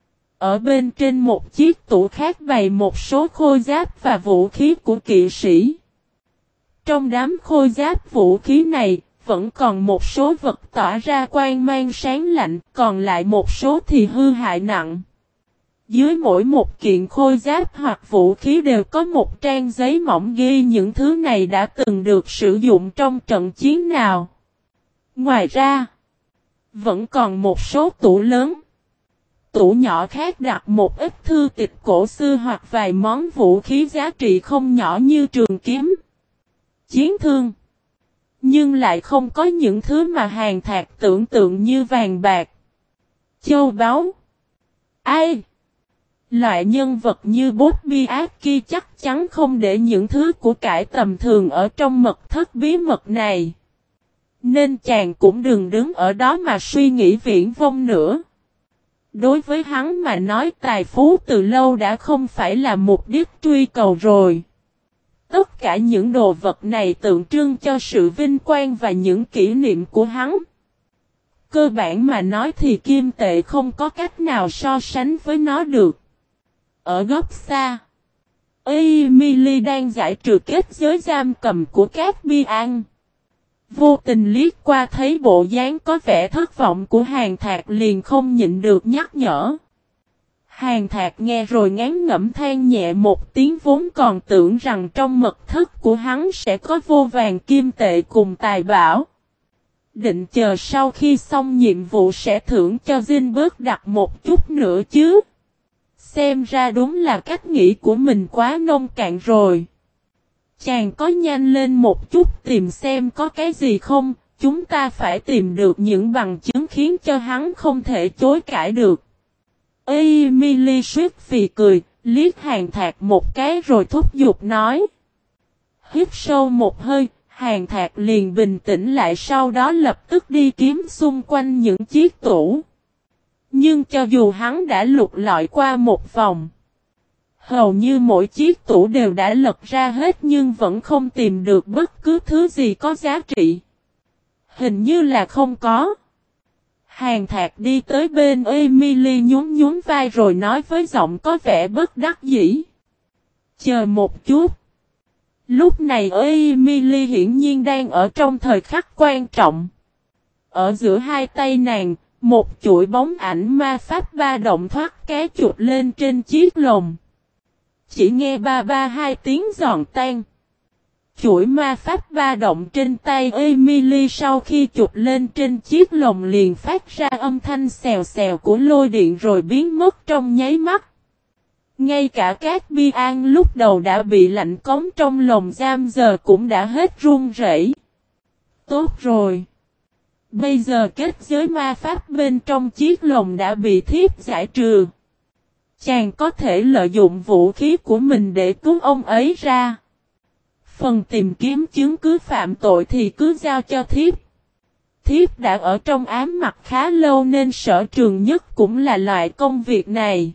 Ở bên trên một chiếc tủ khác bày một số khôi giáp và vũ khí của kỵ sĩ. Trong đám khôi giáp vũ khí này, vẫn còn một số vật tỏa ra quang mang sáng lạnh, còn lại một số thì hư hại nặng. Dưới mỗi một kiện khôi giáp hoặc vũ khí đều có một trang giấy mỏng ghi những thứ này đã từng được sử dụng trong trận chiến nào. Ngoài ra, Vẫn còn một số tủ lớn. Tủ nhỏ khác đặt một ít thư tịch cổ xưa hoặc vài món vũ khí giá trị không nhỏ như trường kiếm, chiến thương. Nhưng lại không có những thứ mà Hàn Thạc tưởng tượng như vàng bạc, châu báu. Ai? Loại nhân vật như Bobby Aki chắc chắn không để những thứ của cải tầm thường ở trong mật thất bí mật này. Nên chàng cũng đừng đứng ở đó mà suy nghĩ viển vông nữa. Đối với hắn mà nói tài phú từ lâu đã không phải là mục đích truy cầu rồi. Tất cả những đồ vật này tượng trưng cho sự vinh quang và những kỷ niệm của hắn. Cơ bản mà nói thì kim tệ không có cách nào so sánh với nó được. Ở góc xa, Emily đang giải trừ kết giới giam cầm của các bi an. Vô tình liếc qua thấy bộ dáng có vẻ thất vọng của Hàn Thạc liền không nhịn được nhắc nhở. Hàn Thạc nghe rồi ngán ngẩm than nhẹ một tiếng, vốn còn tưởng rằng trong mật thất của hắn sẽ có vô vàn kim tệ cùng tài bảo. Định chờ sau khi xong nhiệm vụ sẽ thưởng cho Zinberg đặt một chút nữa chứ. Xem ra đúng là cách nghĩ của mình quá nông cạn rồi. Chàng có nhanh lên một chút tìm xem có cái gì không, chúng ta phải tìm được những bằng chứng khiến cho hắn không thể chối cãi được. Emily suýt phì cười, liếc Hàn Thạc một cái rồi thúc giục nói. Hít sâu một hơi, Hàn Thạc liền bình tĩnh lại, sau đó lập tức đi kiếm xung quanh những chiếc tủ. Nhưng cho dù hắn đã lục lọi qua một vòng, hầu như mỗi chiếc tủ đều đã lật ra hết nhưng vẫn không tìm được bất cứ thứ gì có giá trị. Hình như là không có. Hàn Thạc đi tới bên Emily nhún nhún vai rồi nói với giọng có vẻ bất đắc dĩ. Chờ một chút. Lúc này Emily hiển nhiên đang ở trong thời khắc quan trọng. Ở giữa hai tay nàng, một chuỗi bóng ảnh ma pháp ba động thoát cái chụp lên trên chiếc lồng. Chỉ nghe ba ba hai tiếng giòn tan. Chuỗi ma pháp ba động trên tay Emily sau khi chụp lên trên chiếc lồng liền phát ra âm thanh xèo xèo của lôi điện rồi biến mất trong nháy mắt. Ngay cả các bi an lúc đầu đã bị lạnh cống trong lồng giam giờ cũng đã hết run rẩy. Tốt rồi. Bây giờ kết giới ma pháp bên trong chiếc lồng đã bị thiếp giải trừ. Chàng có thể lợi dụng vũ khí của mình để cứu ông ấy ra. Phần tìm kiếm chứng cứ phạm tội thì cứ giao cho thiếp. Thiếp đã ở trong ám mặt khá lâu nên sở trường nhất cũng là loại công việc này.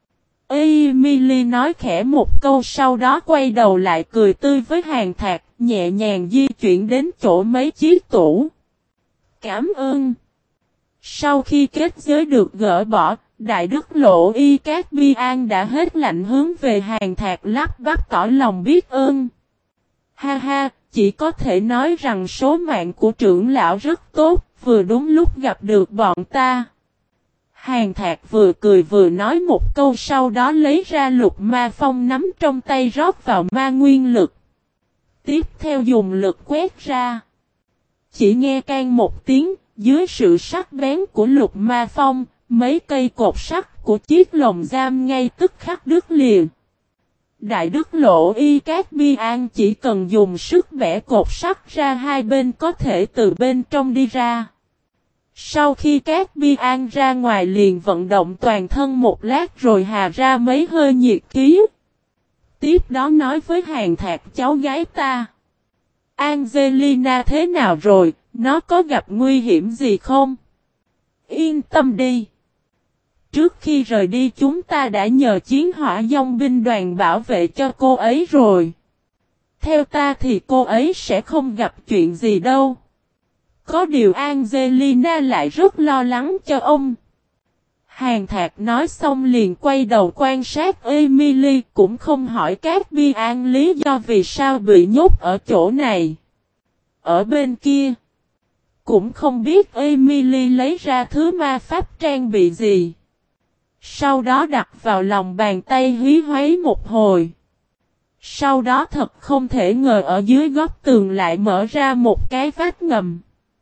Emily nói khẽ một câu sau đó quay đầu lại cười tươi với Hàn Thạc, nhẹ nhàng di chuyển đến chỗ mấy chiếc tủ. Cảm ơn. Sau khi kết giới được gỡ bỏ, Đại Đức Lộ Y Cát Bi An đã hết lạnh hướng về Hàn Thạc lắp bắp tỏ lòng biết ơn. Ha ha, chỉ có thể nói rằng số mạng của trưởng lão rất tốt, vừa đúng lúc gặp được bọn ta. Hàn Thạc vừa cười vừa nói một câu sau đó lấy ra lục ma phong nắm trong tay rót vào ma nguyên lực. Tiếp theo dùng lực quét ra. Chỉ nghe can một tiếng, dưới sự sắc bén của lục ma phong, mấy cây cột sắt của chiếc lồng giam ngay tức khắc đứt lìa. Đại Đức Lộ Y Cát Bi An chỉ cần dùng sức bẻ cột sắt ra hai bên có thể từ bên trong đi ra. Sau khi Cát Bi An ra ngoài liền vận động toàn thân một lát rồi hà ra mấy hơi nhiệt khí. Tiếp đó nói với Hàn Thạc cháu gái ta. Angelina thế nào rồi, nó có gặp nguy hiểm gì không? Yên tâm đi. Trước khi rời đi chúng ta đã nhờ chiến hỏa dòng binh đoàn bảo vệ cho cô ấy rồi. Theo ta thì cô ấy sẽ không gặp chuyện gì đâu. Có điều Angelina lại rất lo lắng cho ông. Hàn Thạc nói xong liền quay đầu quan sát Emily, cũng không hỏi Cát Bi An lý do vì sao bị nhốt ở chỗ này. Ở bên kia, cũng không biết Emily lấy ra thứ ma pháp trang bị gì. Sau đó đặt vào lòng bàn tay hí hoáy một hồi. Sau đó thật không thể ngờ ở dưới góc tường lại mở ra một cái vách ngầm.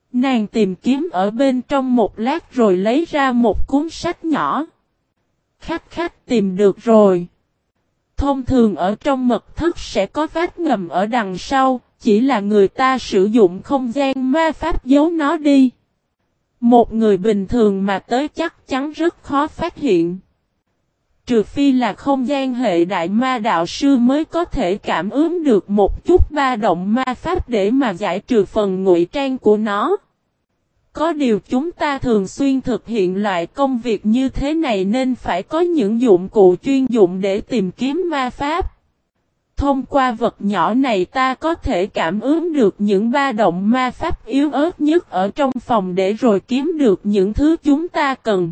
Nàng tìm kiếm ở bên trong một lát rồi lấy ra một cuốn sách nhỏ. Khách tìm được rồi. Thông thường ở trong mật thất sẽ có vách ngầm ở đằng sau, chỉ là người ta sử dụng không gian ma pháp giấu nó đi. Một người bình thường mà tới chắc chắn rất khó phát hiện. Trừ phi là không gian hệ đại ma đạo sư mới có thể cảm ứng được một chút ba động ma pháp để mà giải trừ phần ngụy trang của nó. Có điều chúng ta thường xuyên thực hiện loại công việc như thế này nên phải có những dụng cụ chuyên dụng để tìm kiếm ma pháp. Thông qua vật nhỏ này ta có thể cảm ứng được những ba động ma pháp yếu ớt nhất ở trong phòng để rồi kiếm được những thứ chúng ta cần.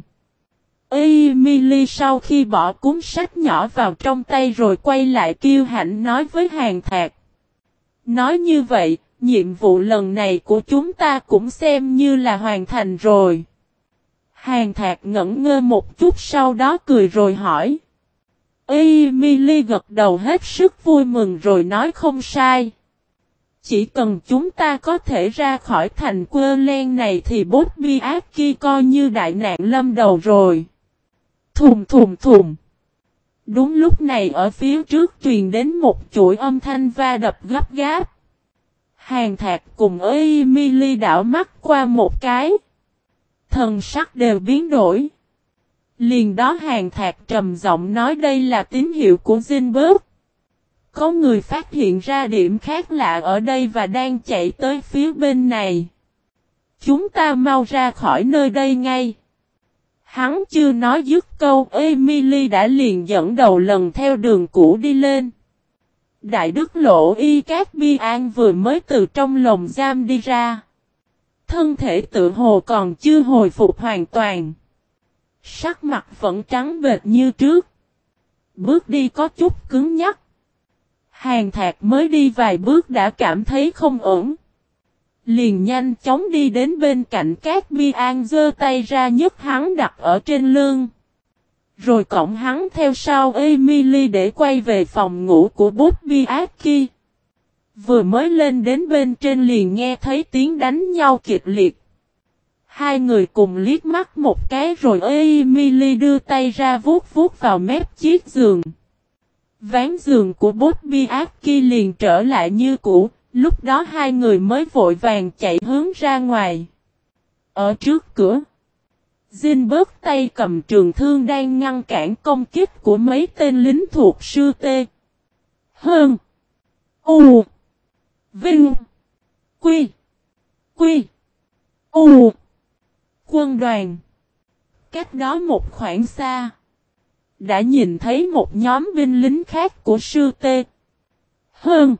Emily sau khi bỏ cuốn sách nhỏ vào trong tay rồi quay lại kiêu hãnh nói với Hàn Thạc. Nói như vậy, nhiệm vụ lần này của chúng ta cũng xem như là hoàn thành rồi. Hàn Thạc ngẩn ngơ một chút sau đó cười rồi hỏi. Emily gật đầu hết sức vui mừng rồi nói không sai. Chỉ cần chúng ta có thể ra khỏi thành quơ len này thì Bobby Aki coi như đại nạn lâm đầu rồi. Thùng thùng thùng. Đúng lúc này ở phía trước truyền đến một chuỗi âm thanh va đập gấp gáp. Hàn Thạc cùng Emily đảo mắt qua một cái. Thần sắc đều biến đổi. Liền đó Hàn Thạc trầm giọng nói đây là tín hiệu của Zinberg. Có người phát hiện ra điểm khác lạ ở đây và đang chạy tới phía bên này. Chúng ta mau ra khỏi nơi đây ngay. Hắn chưa nói dứt câu, Emily đã liền dẫn đầu lần theo đường cũ đi lên. Đại đức Lộ Y Cát Bi An vừa mới từ trong lồng giam đi ra. Thân thể tự hồ còn chưa hồi phục hoàn toàn. Sắc mặt vẫn trắng bệch như trước. Bước đi có chút cứng nhắc. Hàn Thạc mới đi vài bước đã cảm thấy không ổn. Liền nhanh chóng đi đến bên cạnh Cát Bi An giơ tay ra nhấc hắn đặt ở trên lưng. Rồi cõng hắn theo sau Emily để quay về phòng ngủ của Bobby Aki. Vừa mới lên đến bên trên liền nghe thấy tiếng đánh nhau kịch liệt. Hai người cùng liếc mắt một cái rồi Emily đưa tay ra vuốt vuốt vào mép chiếc giường. Ván giường của Bobby Aki liền trở lại như cũ, lúc đó hai người mới vội vàng chạy hướng ra ngoài. Ở trước cửa, Zinberg tay cầm trường thương đang ngăn cản công kích của mấy tên lính thuộc sư T. Hơn. U. Vinh. Quy. Quy. U. Quân đoàn. Cách đó một khoảng xa, đã nhìn thấy một nhóm binh lính khác của sư T. Hơn.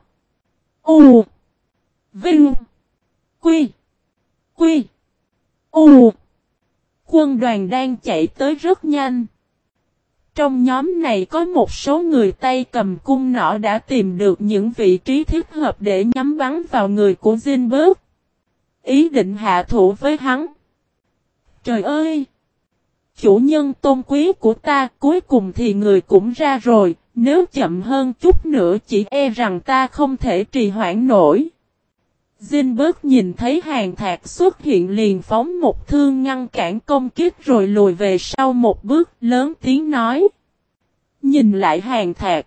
U. Vinh. Quy. Quy. U. Quân đoàn đang chạy tới rất nhanh. Trong nhóm này có một số người tay cầm cung nỏ đã tìm được những vị trí thích hợp để nhắm bắn vào người của Zinberg. Ý định hạ thủ với hắn. Trời ơi! Chủ nhân tôn quý của ta, cuối cùng thì người cũng ra rồi, nếu chậm hơn chút nữa chỉ e rằng ta không thể trì hoãn nổi. Zinberg nhìn thấy Hàn Thạc xuất hiện liền phóng một thương ngăn cản công kích rồi lùi về sau một bước lớn tiếng nói. Nhìn lại Hàn Thạc.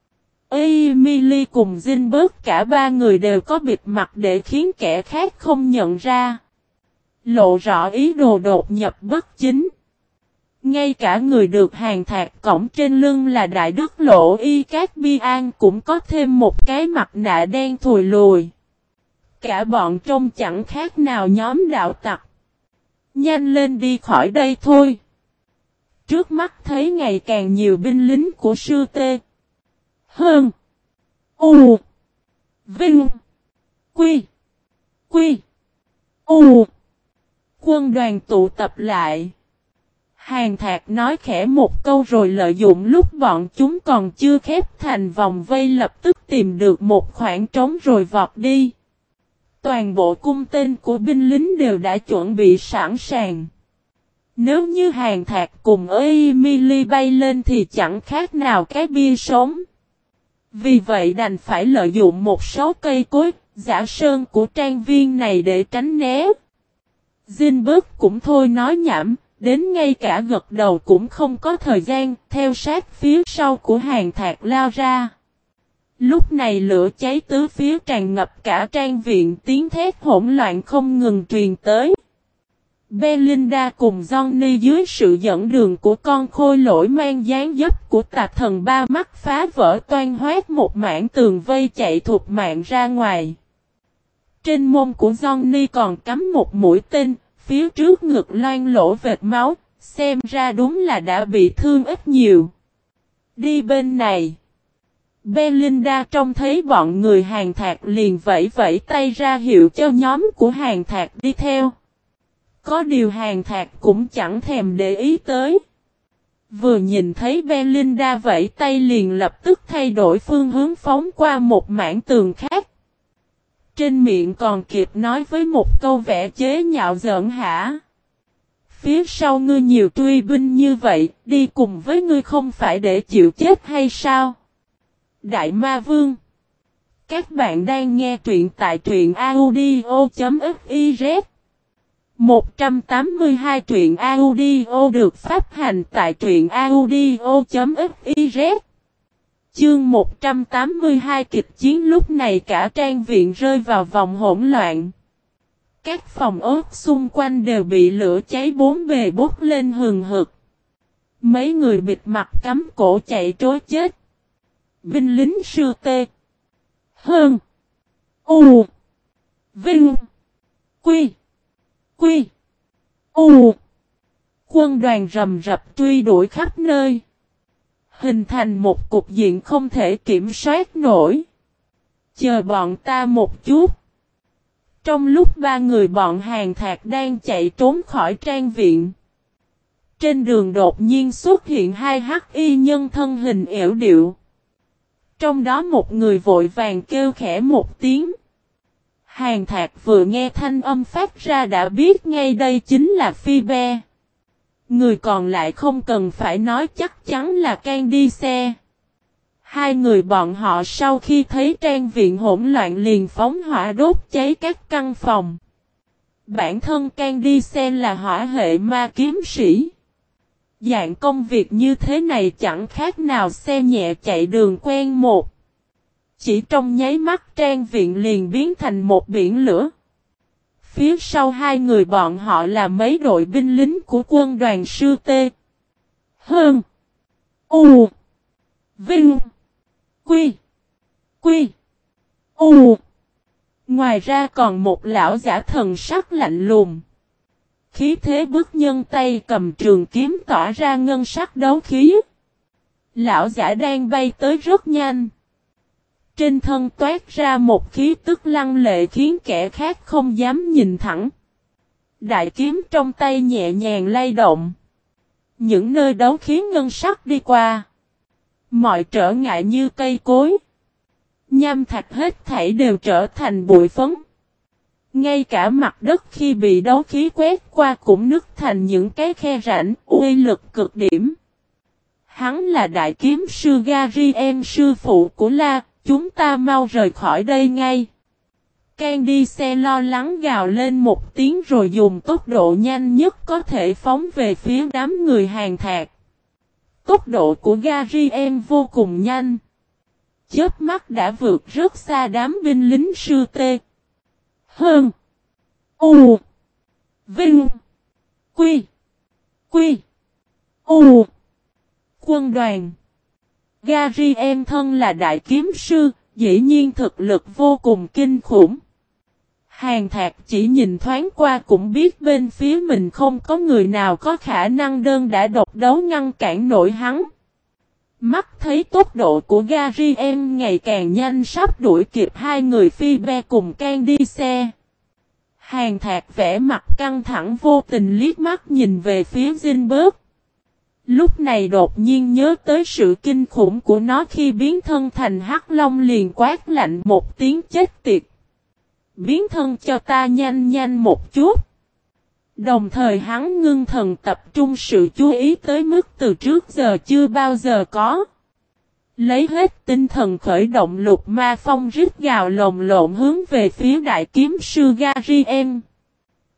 Emily cùng Zinberg cả ba người đều có bịt mặt để khiến kẻ khác không nhận ra. Lộ rõ ý đồ đột nhập bất chính. Ngay cả người được Hàn Thạc cõng trên lưng là Đại Đức Lộ Y Cát Bi An cũng có thêm một cái mặt nạ đen thùi lùi. Cả bọn trông chẳng khác nào nhóm đạo tặc. Nhanh lên đi khỏi đây thôi. Trước mắt thấy ngày càng nhiều binh lính của sư T. Hơn. U. Vinh. Quy. Quy. U. Quân đoàn tụ tập lại. Hàn Thạc nói khẽ một câu rồi lợi dụng lúc bọn chúng còn chưa khép thành vòng vây lập tức tìm được một khoảng trống rồi vọt đi. Toàn bộ cung tên của binh lính đều đã chuẩn bị sẵn sàng. Nếu như Hàn Thạc cùng Emily bay lên thì chẳng khác nào cái bia sống. Vì vậy đành phải lợi dụng một số cây cối, giả sơn của trang viên này để tránh né. Zinberg cũng thôi nói nhảm, đến ngay cả gật đầu cũng không có thời gian, theo sát phía sau của Hàn Thạc lao ra. Lúc này lửa cháy tứ phía tràn ngập cả trang viện, tiếng thét hỗn loạn không ngừng truyền tới. Belinda cùng Johnny dưới sự dẫn đường của con khôi lỗi mang dáng dấp của tà thần ba mắt phá vỡ toang hoét một mảng tường vây chạy thục mạng ra ngoài. Trên mông của Johnny còn cắm một mũi tên, phía trước ngực loang lỗ vệt máu, xem ra đúng là đã bị thương ít nhiều. Đi bên này. Belinda trông thấy bọn người Hàn Thạc liền vẫy vẫy tay ra hiệu cho nhóm của Hàn Thạc đi theo. Có điều Hàn Thạc cũng chẳng thèm để ý tới. Vừa nhìn thấy Belinda vẫy tay liền lập tức thay đổi phương hướng phóng qua một mảng tường khác. Trên miệng còn kịp nói với một câu vẻ chế nhạo giỡn hả. Phía sau ngươi nhiều truy binh như vậy, đi cùng với ngươi không phải để chịu chết hay sao? Đại Ma Vương. Các bạn đang nghe truyện tại truyện audio.fiz 182 truyện audio được phát hành tại truyện audio.fiz. Chương 182 kịch chiến. Lúc này cả trang viện rơi vào vòng hỗn loạn. Các phòng ốt xung quanh đều bị lửa cháy bốn bề bốc lên hừng hực. Mấy người bịt mặt cắm cổ chạy trối chết. Binh lính sư tê. Hơn. U. Vinh. Quy. Quy. U. Quân đoàn rầm rập truy đuổi khắp nơi. Hình thành một cục diện không thể kiểm soát nổi. Chờ bọn ta một chút. Trong lúc ba người bọn Hàn Thạc đang chạy trốn khỏi trang viện. Trên đường đột nhiên xuất hiện hai hắc y nhân thân hình yểu điệu. Trong đó một người vội vàng kêu khẽ một tiếng. Hàn Thạc vừa nghe thanh âm phát ra đã biết ngay đây chính là Phoebe. Người còn lại không cần phải nói chắc chắn là Candice. Hai người bọn họ sau khi thấy trang viện hỗn loạn liền phóng hỏa đốt cháy các căn phòng. Bản thân Candice là hỏa hệ ma kiếm sĩ. Dạng công việc như thế này chẳng khác nào xe nhẹ chạy đường quen một. Chỉ trong nháy mắt trang viện liền biến thành một biển lửa. Phía sau hai người bọn họ là mấy đội binh lính của quân đoàn sư tê. Hơn. U. Vinh. Quy. Quy. U. Ngoài ra còn một lão giả thần sắc lạnh lùng. Khí thế bức nhân tay cầm trường kiếm tỏa ra ngân sắc đấu khí. Lão giả đang bay tới rất nhanh. Trên thân toát ra một khí tức lăng lệ khiến kẻ khác không dám nhìn thẳng. Đại kiếm trong tay nhẹ nhàng lay động. Những nơi đấu khí ngân sắc đi qua. Mọi trở ngại như cây cối. Nham thạch hết thảy đều trở thành bụi phấn. Ngay cả mặt đất khi bị đấu khí quét qua cũng nứt thành những cái khe rãnh, uy lực cực điểm. Hắn là đại kiếm sư Garien, sư phụ của La, chúng ta mau rời khỏi đây ngay. Candice lo lắng gào lên một tiếng rồi dùng tốc độ nhanh nhất có thể phóng về phía đám người Hàn Thạc. Tốc độ của Garien vô cùng nhanh. Chớp mắt đã vượt rất xa đám binh lính sư tê. Hơn. U. Vinh. Quy. Quy. U. Quân đoàn. Garien thân là đại kiếm sư, dĩ nhiên thực lực vô cùng kinh khủng. Hàn Thạc chỉ nhìn thoáng qua cũng biết bên phía mình không có người nào có khả năng đơn đả độc đấu ngăn cản nổi hắn. Mắt thấy tốc độ của Garien ngày càng nhanh sắp đuổi kịp hai người Phoebe cùng Candice. Hàn Thạc vẽ mặt căng thẳng vô tình liếc mắt nhìn về phía Zinberg. Lúc này đột nhiên nhớ tới sự kinh khủng của nó khi biến thân thành hắc long liền quát lạnh một tiếng chết tiệt. Biến thân cho ta nhanh nhanh một chút. Đồng thời hắn ngưng thần tập trung sự chú ý tới mức từ trước giờ chưa bao giờ có. Lấy hết tinh thần khởi động lục ma phong rít gào lồng lộn hướng về phía đại kiếm sư Garien.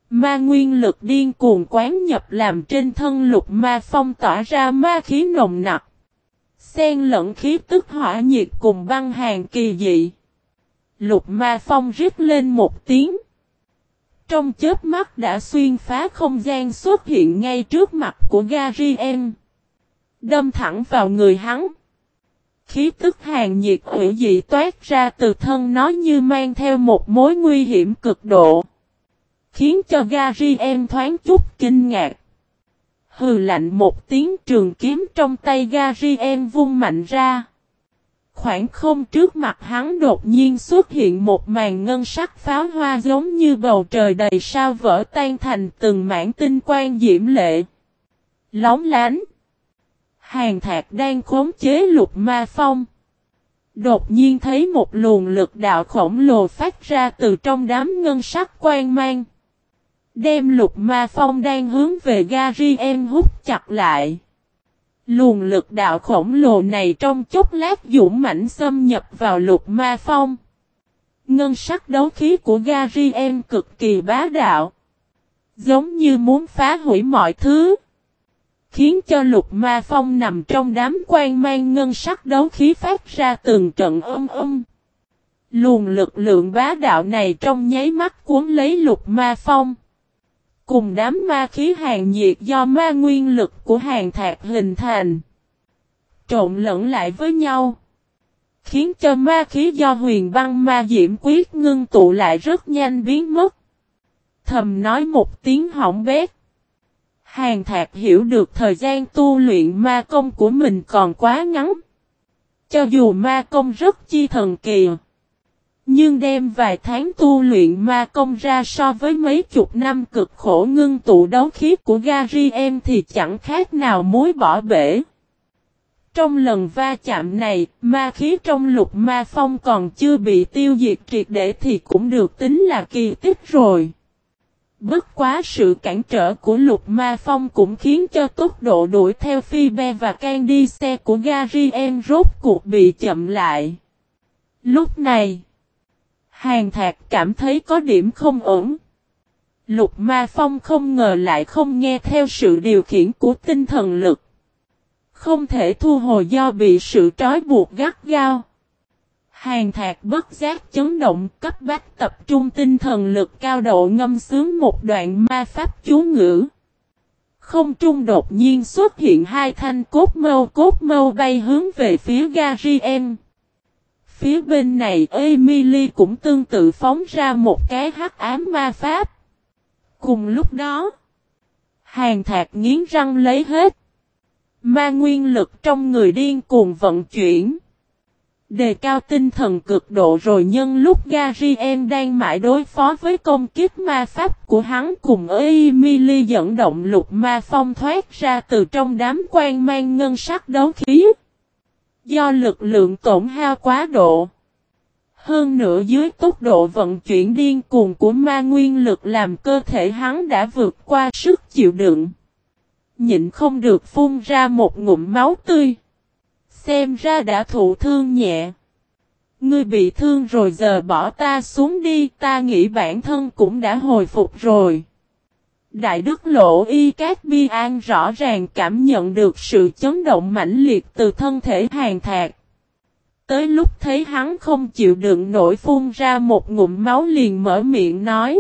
Ma nguyên lực điên cuồng quán nhập làm trên thân Lục Ma Phong tỏa ra ma khí nồng nặc. Xen lẫn khí tức hỏa nhiệt cùng băng hàn kỳ dị. Lục Ma Phong rít lên một tiếng. Trong chớp mắt đã xuyên phá không gian xuất hiện ngay trước mặt của Garien. Đâm thẳng vào người hắn. Khí tức hàn nhiệt hủy dị toát ra từ thân nó như mang theo một mối nguy hiểm cực độ. Khiến cho Garien thoáng chút kinh ngạc. Hừ lạnh một tiếng, trường kiếm trong tay Garien vung mạnh ra. Khoảng không trước mặt hắn đột nhiên xuất hiện một màn ngân sắc pháo hoa giống như bầu trời đầy sao vỡ tan thành từng mảng tinh quang diễm lệ. Lóng lánh. Hàn Thạc đang khống chế Lục Ma Phong. Đột nhiên thấy một luồng lực đạo khổng lồ phát ra từ trong đám ngân sắc quang mang. Đem Lục Ma Phong đang hướng về Garien hút chặt lại. Luồng lực đạo khổng lồ này trong chốc lát dũng mãnh xâm nhập vào Lục Ma Phong. Ngân sắc đấu khí của Garien cực kỳ bá đạo. Giống như muốn phá hủy mọi thứ. Khiến cho Lục Ma Phong nằm trong đám quang mang ngân sắc đấu khí phát ra từng trận Luồng lực lượng bá đạo này trong nháy mắt cuốn lấy Lục Ma Phong. Cùng đám ma khí hàn nhiệt do ma nguyên lực của Hàn Thạc hình thành. Trộn lẫn lại với nhau. Khiến cho ma khí do huyền băng ma diễm quyết ngưng tụ lại rất nhanh biến mất. Thầm nói một tiếng hỏng bét. Hàn Thạc hiểu được thời gian tu luyện ma công của mình còn quá ngắn. Cho dù ma công rất chi thần kỳ. Nhưng đem vài tháng tu luyện ma công ra so với mấy chục năm cực khổ ngưng tụ đấu khí của Garien thì chẳng khác nào muối bỏ bể. Trong lần va chạm này, ma khí trong Lục Ma Phong còn chưa bị tiêu diệt triệt để thì cũng được tính là kỳ tích rồi. Bất quá sự cản trở của Lục Ma Phong cũng khiến cho tốc độ đuổi theo Phi-be và Candy xe của Garien rốt cuộc bị chậm lại. Lúc này, Hàn Thạc cảm thấy có điểm không ổn. Lục Ma Phong không ngờ lại không nghe theo sự điều khiển của tinh thần lực. Không thể thu hồi do bị sự trói buộc gắt gao. Hàn Thạc bất giác chấn động, cấp bách tập trung tinh thần lực cao độ ngâm sướng một đoạn ma pháp chú ngữ. Không trung đột nhiên xuất hiện hai thanh cốt mâu bay hướng về phía Garien. Phía bên này Emily cũng tương tự phóng ra một cái hắc ám ma pháp. Cùng lúc đó, Hàn Thạc nghiến răng lấy hết. Ma nguyên lực trong người điên cuồng vận chuyển. Đề cao tinh thần cực độ rồi nhân lúc Garien đang mãi đối phó với công kích ma pháp của hắn cùng Emily dẫn động Lục Ma Phong thoát ra từ trong đám quang mang ngân sắc đấu khí. Do lực lượng tổn hao quá độ. Hơn nữa dưới tốc độ vận chuyển điên cuồng của ma nguyên lực làm cơ thể hắn đã vượt qua sức chịu đựng. Nhịn không được phun ra một ngụm máu tươi. Xem ra đã thụ thương nhẹ. Ngươi bị thương rồi giờ bỏ ta xuống đi, ta nghĩ bản thân cũng đã hồi phục rồi. Đại đức Lỗ Y Cát Bi An rõ ràng cảm nhận được sự chấn động mãnh liệt từ thân thể Hàn Thạc. Tới lúc thấy hắn không chịu đựng nổi phun ra một ngụm máu liền mở miệng nói.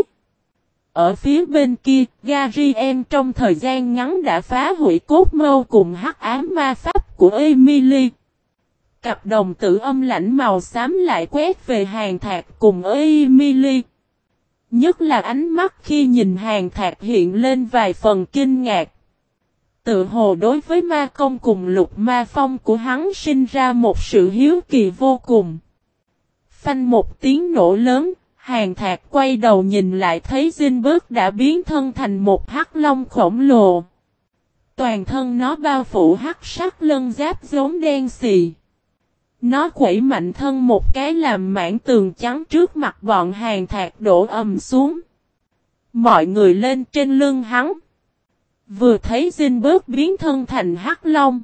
Ở phía bên kia, Garien trong thời gian ngắn đã phá hủy cốt mâu cùng hắc ám ma pháp của Emily. Cặp đồng tử âm lãnh màu xám lại quét về Hàn Thạc cùng Emily. Nhất là ánh mắt khi nhìn Hàn Thạc hiện lên vài phần kinh ngạc. Tự hồ đối với ma công cùng Lục Ma Phong của hắn sinh ra một sự hiếu kỳ vô cùng. Phanh một tiếng nổ lớn, Hàn Thạc quay đầu nhìn lại thấy Zinberg đã biến thân thành một hắc long khổng lồ. Toàn thân nó bao phủ hắc sắc lân giáp giống đen xì. Nó quẩy mạnh thân một cái làm mảng tường trắng trước mặt bọn Hàn Thạc đổ ầm xuống. Mọi người lên trên lưng hắn. Vừa thấy Zinberg biến thân thành hắc long.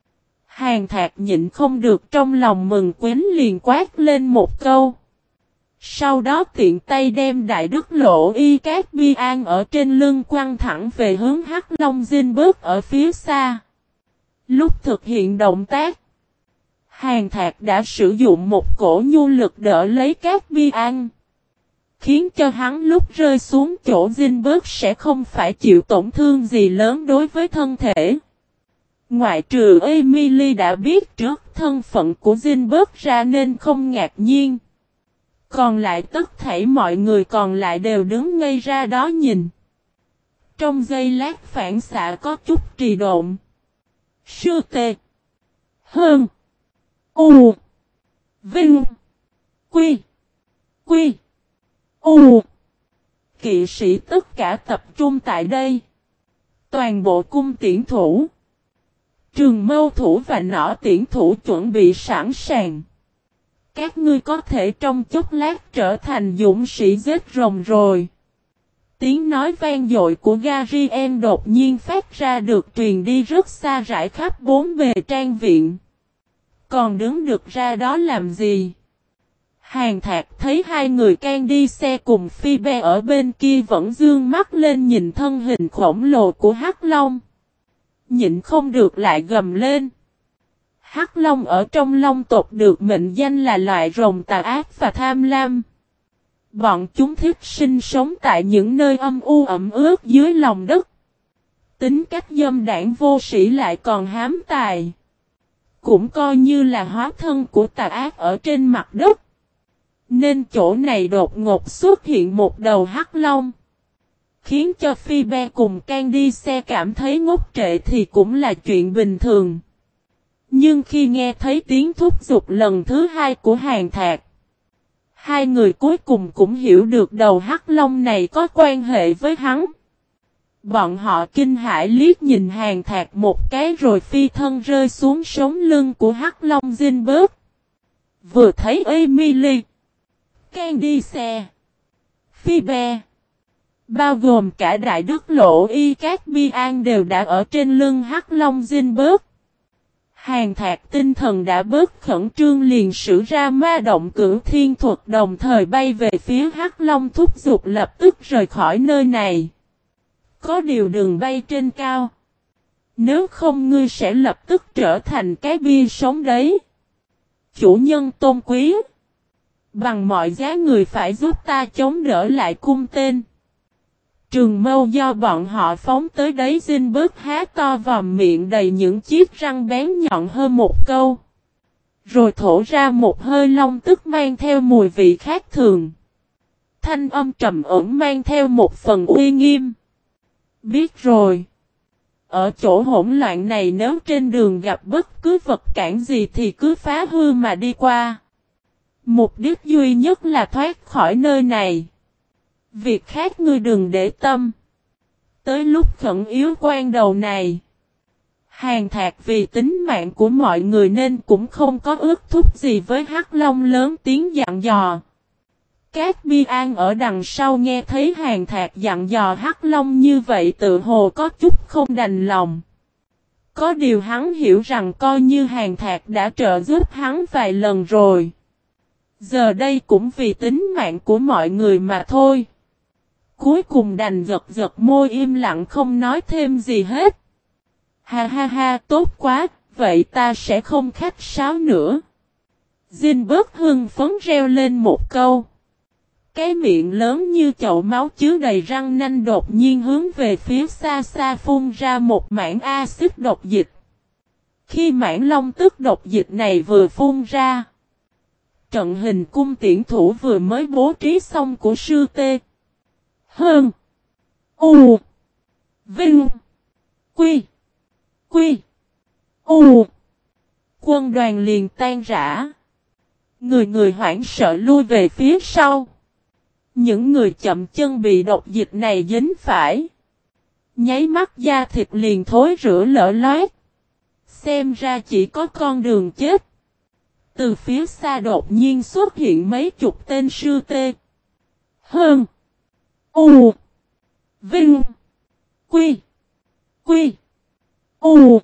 Hàn Thạc nhịn không được trong lòng mừng quến liền quát lên một câu. Sau đó tiện tay đem đại đức lộ y cát bi an ở trên lưng quăng thẳng về hướng Hắc Long Zinberg ở phía xa. Lúc thực hiện động tác, Hàn Thạc đã sử dụng một cổ nhu lực đỡ lấy cát bi an, khiến cho hắn lúc rơi xuống chỗ Zinberg sẽ không phải chịu tổn thương gì lớn đối với thân thể. Ngoại trừ Emily đã biết trước thân phận của Zinberg ra nên không ngạc nhiên. Còn lại tất thảy mọi người còn lại đều đứng ngây ra đó nhìn. Trong giây lát phản xạ có chút trì độn. Sư tê. Hơn. U. Vinh. Quy. Quy. U. Kỵ sĩ tất cả tập trung tại đây. Toàn bộ cung tiễn thủ, trường mâu thủ và nỏ tiễn thủ chuẩn bị sẵn sàng. Các ngươi có thể trong chốc lát trở thành dũng sĩ giết rồng rồi. Tiếng nói vang dội của Garien đột nhiên phát ra được truyền đi rất xa rải khắp bốn bề trang viện. Còn đứng được ra đó làm gì? Hàn Thạc thấy hai người can đi xe cùng Phi Be ở bên kia vẫn dương mắt lên nhìn thân hình khổng lồ của Hắc Long. Nhịn không được lại gầm lên. Hắc Long ở trong Long tộc được mệnh danh là loại rồng tà ác và tham lam. Bọn chúng thích sinh sống tại những nơi âm u ẩm ướt dưới lòng đất. Tính cách dâm đảng vô sĩ lại còn hám tài. Cũng coi như là hóa thân của tà ác ở trên mặt đất. Nên chỗ này đột ngột xuất hiện một đầu Hắc Long. Khiến cho Phi Be cùng Candice cảm thấy ngốc trệ thì cũng là chuyện bình thường. Nhưng khi nghe thấy tiếng thúc giục lần thứ hai của Hàn Thạc, hai người cuối cùng cũng hiểu được đầu Hắc Long này có quan hệ với hắn. Bọn họ kinh hãi liếc nhìn Hàn Thạc một cái rồi phi thân rơi xuống sống lưng của Hắc Long Zinberg. Vừa thấy Emily, Candice, Phi Be, bao gồm cả Đại Đức Lộ y các bi an đều đã ở trên lưng Hắc Long Zinberg. Hàn Thạc tinh thần đã bớt khẩn trương liền sử ra ma động cửu thiên thuật đồng thời bay về phía Hắc Long thúc giục lập tức rời khỏi nơi này. Có điều đừng bay trên cao. Nếu không ngươi sẽ lập tức trở thành cái bia sống đấy. Chủ nhân tôn quý. Bằng mọi giá người phải giúp ta chống đỡ lại cung tên. Trường mâu do bọn họ phóng tới đấy Zinberg há to vòm miệng đầy những chiếc răng bén nhọn hơn một câu. Rồi thổ ra một hơi long tức mang theo mùi vị khác thường. Thanh âm trầm ổn mang theo một phần uy nghiêm. Biết rồi. Ở chỗ hỗn loạn này nếu trên đường gặp bất cứ vật cản gì thì cứ phá hư mà đi qua. Mục đích duy nhất là thoát khỏi nơi này. Việc khác ngươi đừng để tâm. Tới lúc khẩn yếu quan đầu này, Hàn Thạc vì tính mạng của mọi người nên cũng không có ước thúc gì với Hắc Long lớn tiếng dặn dò. Các bi an ở đằng sau nghe thấy Hàn Thạc dặn dò Hắc Long như vậy tự hồ có chút không đành lòng. Có điều hắn hiểu rằng coi như Hàn Thạc đã trợ giúp hắn vài lần rồi. Giờ đây cũng vì tính mạng của mọi người mà thôi. Cuối cùng đành giật giật môi im lặng không nói thêm gì hết. Ha ha ha, tốt quá, vậy ta sẽ không khách sáo nữa. Zinberg hưng phấn reo lên một câu. Cái miệng lớn như chậu máu chứa đầy răng nanh đột nhiên hướng về phía xa xa phun ra một mảng axit độc dịch. Khi mảng long tức độc dịch này vừa phun ra, trận hình cung tiễn thủ vừa mới bố trí xong của sư tê. Hơn. U. Vinh. Quy. Quy. U. Quân đoàn liền tan rã. Người người hoảng sợ lui về phía sau. Những người chậm chân bị độc dịch này dính phải. Nháy mắt da thịt liền thối rữa lở loét. Xem ra chỉ có con đường chết. Từ phía xa đột nhiên xuất hiện mấy chục tên sư tê. Hơn. U. Vinh. Quy. Quy. U.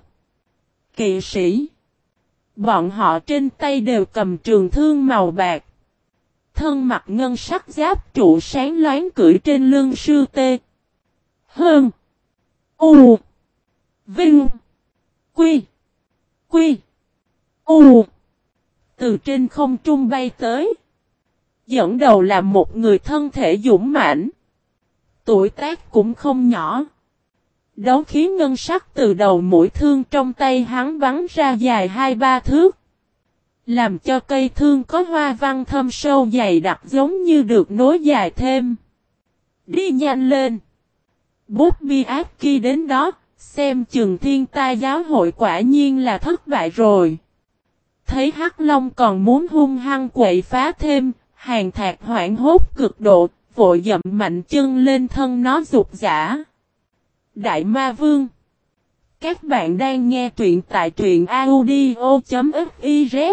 Kỵ sĩ. Bọn họ trên tay đều cầm trường thương màu bạc. Thân mặc ngân sắc giáp trụ sáng loáng cưỡi trên lưng sư tê. Hơn. U. Vinh. Quy. Quy. U. Từ trên không trung bay tới. Dẫn đầu là một người thân thể dũng mãnh. Tuổi tác cũng không nhỏ. Đấu khí ngân sắc từ đầu mũi thương trong tay hắn bắn ra dài 2-3 thước. Làm cho cây thương có hoa văn thâm sâu dày đặc giống như được nối dài thêm. Đi nhanh lên. Bobby Aki đến đó, xem chừng thiên tai giáo hội quả nhiên là thất bại rồi. Thấy Hắc Long còn muốn hung hăng quậy phá thêm, Hàn Thạc hoảng hốt cực độ, vội dậm mạnh chân lên thân nó rụt rã. Đại Ma Vương. Các bạn đang nghe truyện tại truyện audio.fiz.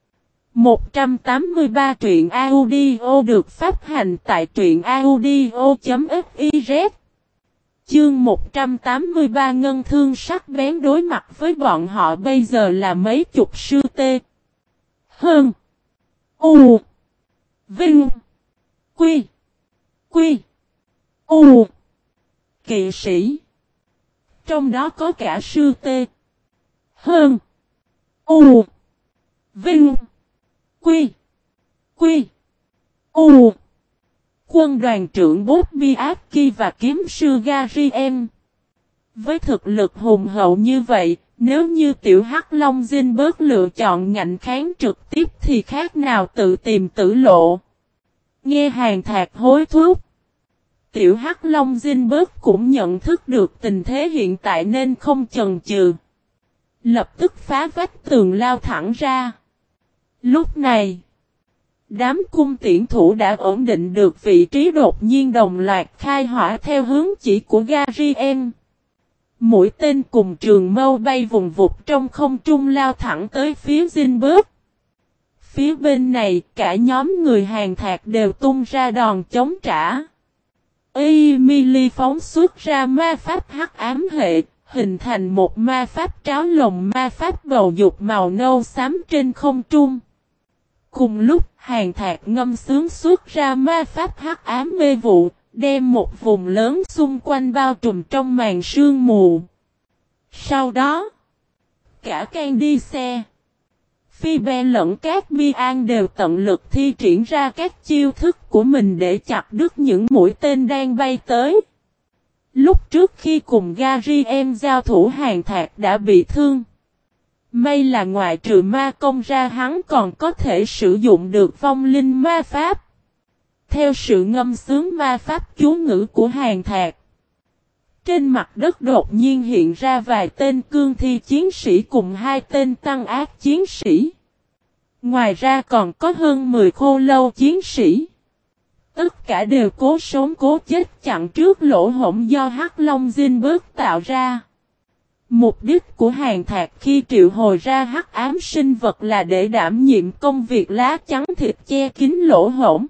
183 truyện audio được phát hành tại truyện audio.fiz. Chương 183 ngân thương sắc bén đối mặt với bọn họ bây giờ là mấy chục sư tê. Hơn. U. Vinh. Quy. Quy. U. Kỵ sĩ. Trong đó có cả sư tê. Hơn. U. Vinh. Quy. Quy. U. Quân đoàn trưởng Bobby Aki và kiếm sư Garien. Với thực lực hùng hậu như vậy, nếu như tiểu Hắc Long Zinberg lựa chọn ngạnh kháng trực tiếp thì khác nào tự tìm tử lộ. Nghe Hàn Thạc hối thúc. Tiểu Hắc Long Zinberg cũng nhận thức được tình thế hiện tại nên không chần chừ. Lập tức phá vách tường lao thẳng ra. Lúc này, đám cung tiễn thủ đã ổn định được vị trí đột nhiên đồng loạt khai hỏa theo hướng chỉ của Garien. Mũi tên cùng trường mâu bay vùng vụt trong không trung lao thẳng tới phía Zinberg. Phía bên này, cả nhóm người Hàn Thạc đều tung ra đòn chống trả. Emily phóng xuất ra ma pháp hắc ám hệ, hình thành một ma pháp tráo lồng ma pháp bầu dục màu nâu xám trên không trung. Cùng lúc, Hàn Thạc ngâm sướng xuất ra ma pháp hắc ám mê vụ, đem một vùng lớn xung quanh bao trùm trong màn sương mù. Sau đó, cả Candice, Phoebe lẫn các Bian đều tận lực thi triển ra các chiêu thức của mình để chặt đứt những mũi tên đang bay tới. Lúc trước khi cùng Garien giao thủ Hàn Thạc đã bị thương. May là ngoại trừ ma công ra hắn còn có thể sử dụng được vong linh ma pháp. Theo sự ngâm sướng ma pháp chú ngữ của Hàn Thạc, trên mặt đất đột nhiên hiện ra vài tên cương thi chiến sĩ cùng 2 tên tăng ác chiến sĩ. Ngoài ra còn có hơn 10 khô lâu chiến sĩ. Tất cả đều cố sống cố chết chặn trước lỗ hổng do Hắc Long Zinberg tạo ra. Mục đích của Hàn Thạc khi triệu hồi ra hắc ám sinh vật là để đảm nhiệm công việc lá chắn thịt che kín lỗ hổng.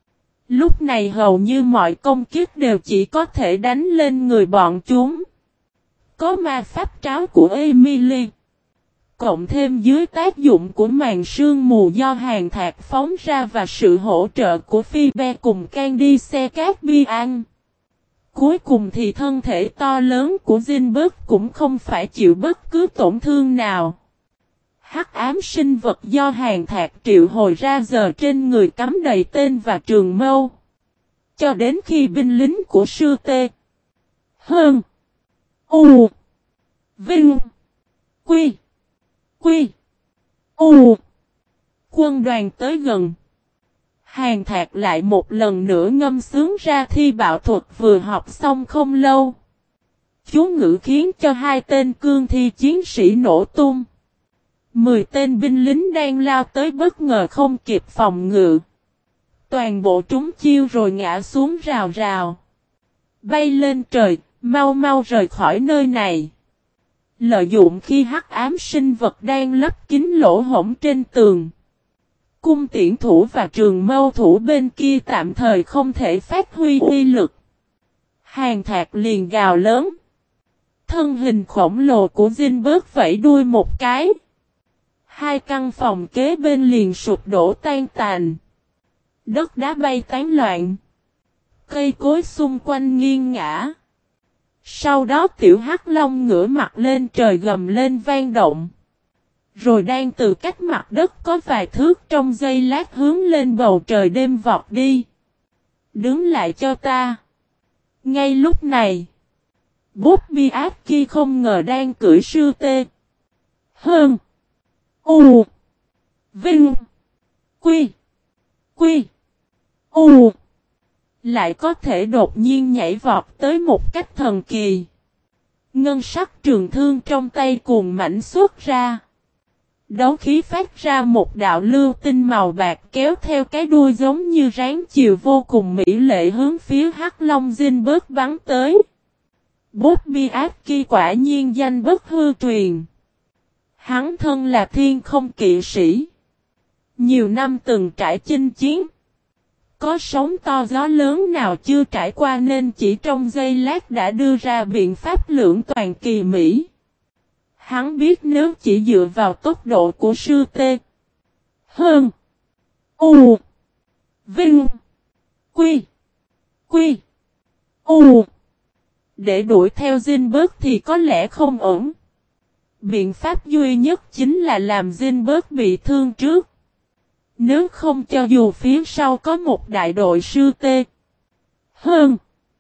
Lúc này hầu như mọi công kích đều chỉ có thể đánh lên người bọn chúng. Có ma pháp tráo của Emily. Cộng thêm dưới tác dụng của màn sương mù do Hàn Thạc phóng ra và sự hỗ trợ của Phoebe cùng Candice Caspian. Cuối cùng thì thân thể to lớn của Zinberg cũng không phải chịu bất cứ tổn thương nào. Hắc ám sinh vật do Hàn Thạc triệu hồi ra giờ trên người cắm đầy tên và trường mâu. Cho đến khi binh lính của sư tê. Hơn. U. Vinh. Quy. Quy. U. Quân đoàn tới gần. Hàn Thạc lại một lần nữa ngâm sướng ra thi bạo thuật vừa học xong không lâu. Chú ngữ khiến cho 2 tên cương thi chiến sĩ nổ tung. 10 tên binh lính đang lao tới bất ngờ không kịp phòng ngự. Toàn bộ trúng chiêu rồi ngã xuống rào rào. Bay lên trời, mau mau rời khỏi nơi này. Lợi dụng khi hắc ám sinh vật đang lấp kín lỗ hổng trên tường. Cung tiễn thủ và trường mâu thủ bên kia tạm thời không thể phát huy uy lực. Hàn Thạc liền gào lớn. Thân hình khổng lồ của Zinberg vẫy đuôi một cái. 2 căn phòng kế bên liền sụp đổ tan tàn. Đất đá bay tán loạn. Cây cối xung quanh nghiêng ngã. Sau đó tiểu hắc long ngửa mặt lên trời gầm lên vang động. Rồi đang từ cách mặt đất có vài thước trong giây lát hướng lên bầu trời đêm vọt đi. Đứng lại cho ta. Ngay lúc này. Bobby Atki không ngờ đang cưỡi sư tê. Hơn. U. Vinh. Quy. Quy. U. Lại có thể đột nhiên nhảy vọt tới một cách thần kỳ. Ngân sắc trường thương trong tay cuồng mảnh xuất ra. Đấu khí phát ra một đạo lưu tinh màu bạc kéo theo cái đuôi giống như ráng chiều vô cùng mỹ lệ hướng phía Hắc Long Zinberg bắn tới. Bobby Atki quả nhiên danh bất hư truyền. Hắn thân là thiên không kỵ sĩ. Nhiều năm từng trải chinh chiến. Có sóng to gió lớn nào chưa trải qua nên chỉ trong giây lát đã đưa ra biện pháp lưỡng toàn kỳ mỹ. Hắn biết nếu chỉ dựa vào tốc độ của sư tê. Hơn. U. Vinh. Quy. Quy. U. Để đuổi theo Zinberg thì có lẽ không ổn. Biện pháp duy nhất chính là làm Zinberg bị thương trước. Nếu không cho dù phía sau có một đại đội sư tê. Hơn.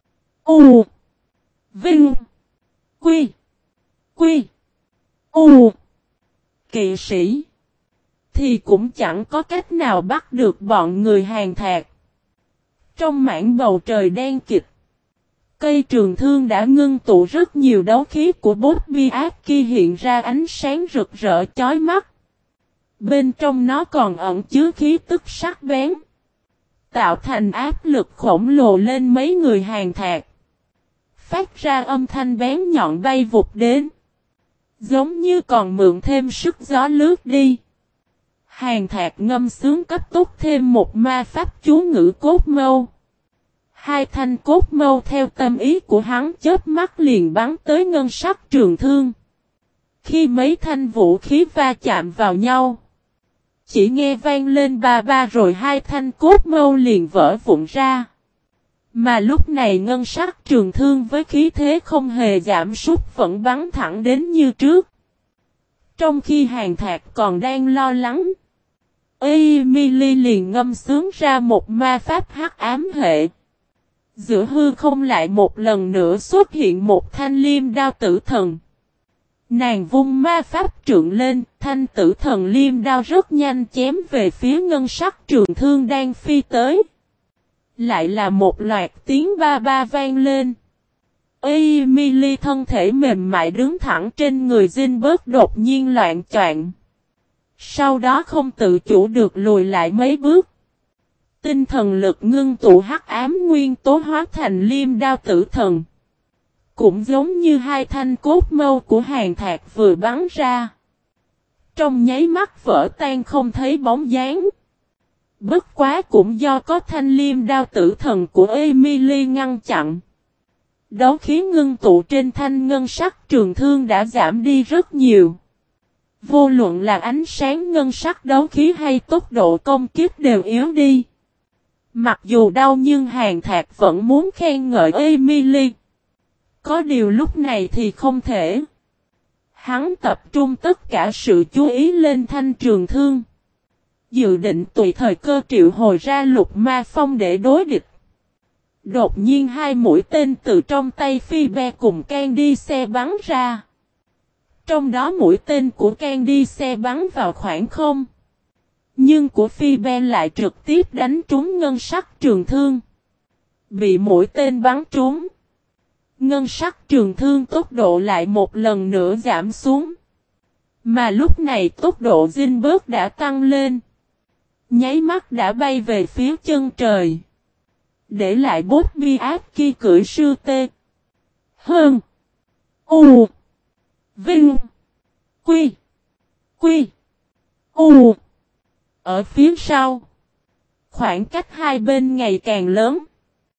U. Vinh. Quy. Quy. U. Kỵ sĩ. Thì cũng chẳng có cách nào bắt được bọn người hàng thạc. Trong mảng bầu trời đen kịt. Cây trường thương đã ngưng tụ rất nhiều đấu khí của Bobby Atki hiện ra ánh sáng rực rỡ chói mắt. Bên trong nó còn ẩn chứa khí tức sắc bén. Tạo thành áp lực khổng lồ lên mấy người hàng thạc. Phát ra âm thanh bén nhọn bay vụt đến. Giống như còn mượn thêm sức gió lướt đi. Hàng thạc ngâm sướng cấp tốc thêm một ma pháp chú ngữ cốt mâu. Hai thanh cốt mâu theo tâm ý của hắn chớp mắt liền bắn tới ngân sắc trường thương. Khi mấy thanh vũ khí va chạm vào nhau. Chỉ nghe vang lên ba ba rồi hai thanh cốt mâu liền vỡ vụn ra. Mà lúc này ngân sắc trường thương với khí thế không hề giảm sút vẫn bắn thẳng đến như trước. Trong khi hàng thạc còn đang lo lắng. Emily liền ngâm sướng ra một ma pháp hắc ám hệ. Giữa hư không lại một lần nữa xuất hiện một thanh liêm đao tử thần. Nàng vung ma pháp trượng lên, thanh tử thần liêm đao rất nhanh chém về phía ngân sắc trường thương đang phi tới. Lại là một loạt tiếng ba ba vang lên. Emily thân thể mềm mại đứng thẳng trên người Zinberg đột nhiên loạn choạng. Sau đó không tự chủ được lùi lại mấy bước. Tinh thần lực ngưng tụ hắc ám nguyên tố hóa thành liêm đao tử thần. Cũng giống như hai thanh cốt mâu của hàng thạc vừa bắn ra. Trong nháy mắt vỡ tan không thấy bóng dáng. Bất quá cũng do có thanh liêm đao tử thần của Emily ngăn chặn. Đấu khí ngưng tụ trên thanh ngân sắc trường thương đã giảm đi rất nhiều. Vô luận là ánh sáng ngân sắc đấu khí hay tốc độ công kích đều yếu đi. Mặc dù đau nhưng hàng thạc vẫn muốn khen ngợi Emily. Có điều lúc này thì không thể. Hắn tập trung tất cả sự chú ý lên thanh trường thương. Dự định tùy thời cơ triệu hồi ra lục ma phong để đối địch. Đột nhiên hai mũi tên từ trong tay Phoebe cùng Candice bắn ra. Trong đó mũi tên của Candice bắn vào khoảng không. Nhưng của Phoebe lại trực tiếp đánh trúng ngân sắc trường thương. Bị mũi tên bắn trúng. Ngân sắc trường thương tốc độ lại một lần nữa giảm xuống. Mà lúc này tốc độ Zinberg đã tăng lên. Nháy mắt đã bay về phía chân trời. Để lại Bobby Atki cưỡi sư tê. Hơn. U. Vinh. Quy. Quy. U. Ở phía sau. Khoảng cách hai bên ngày càng lớn.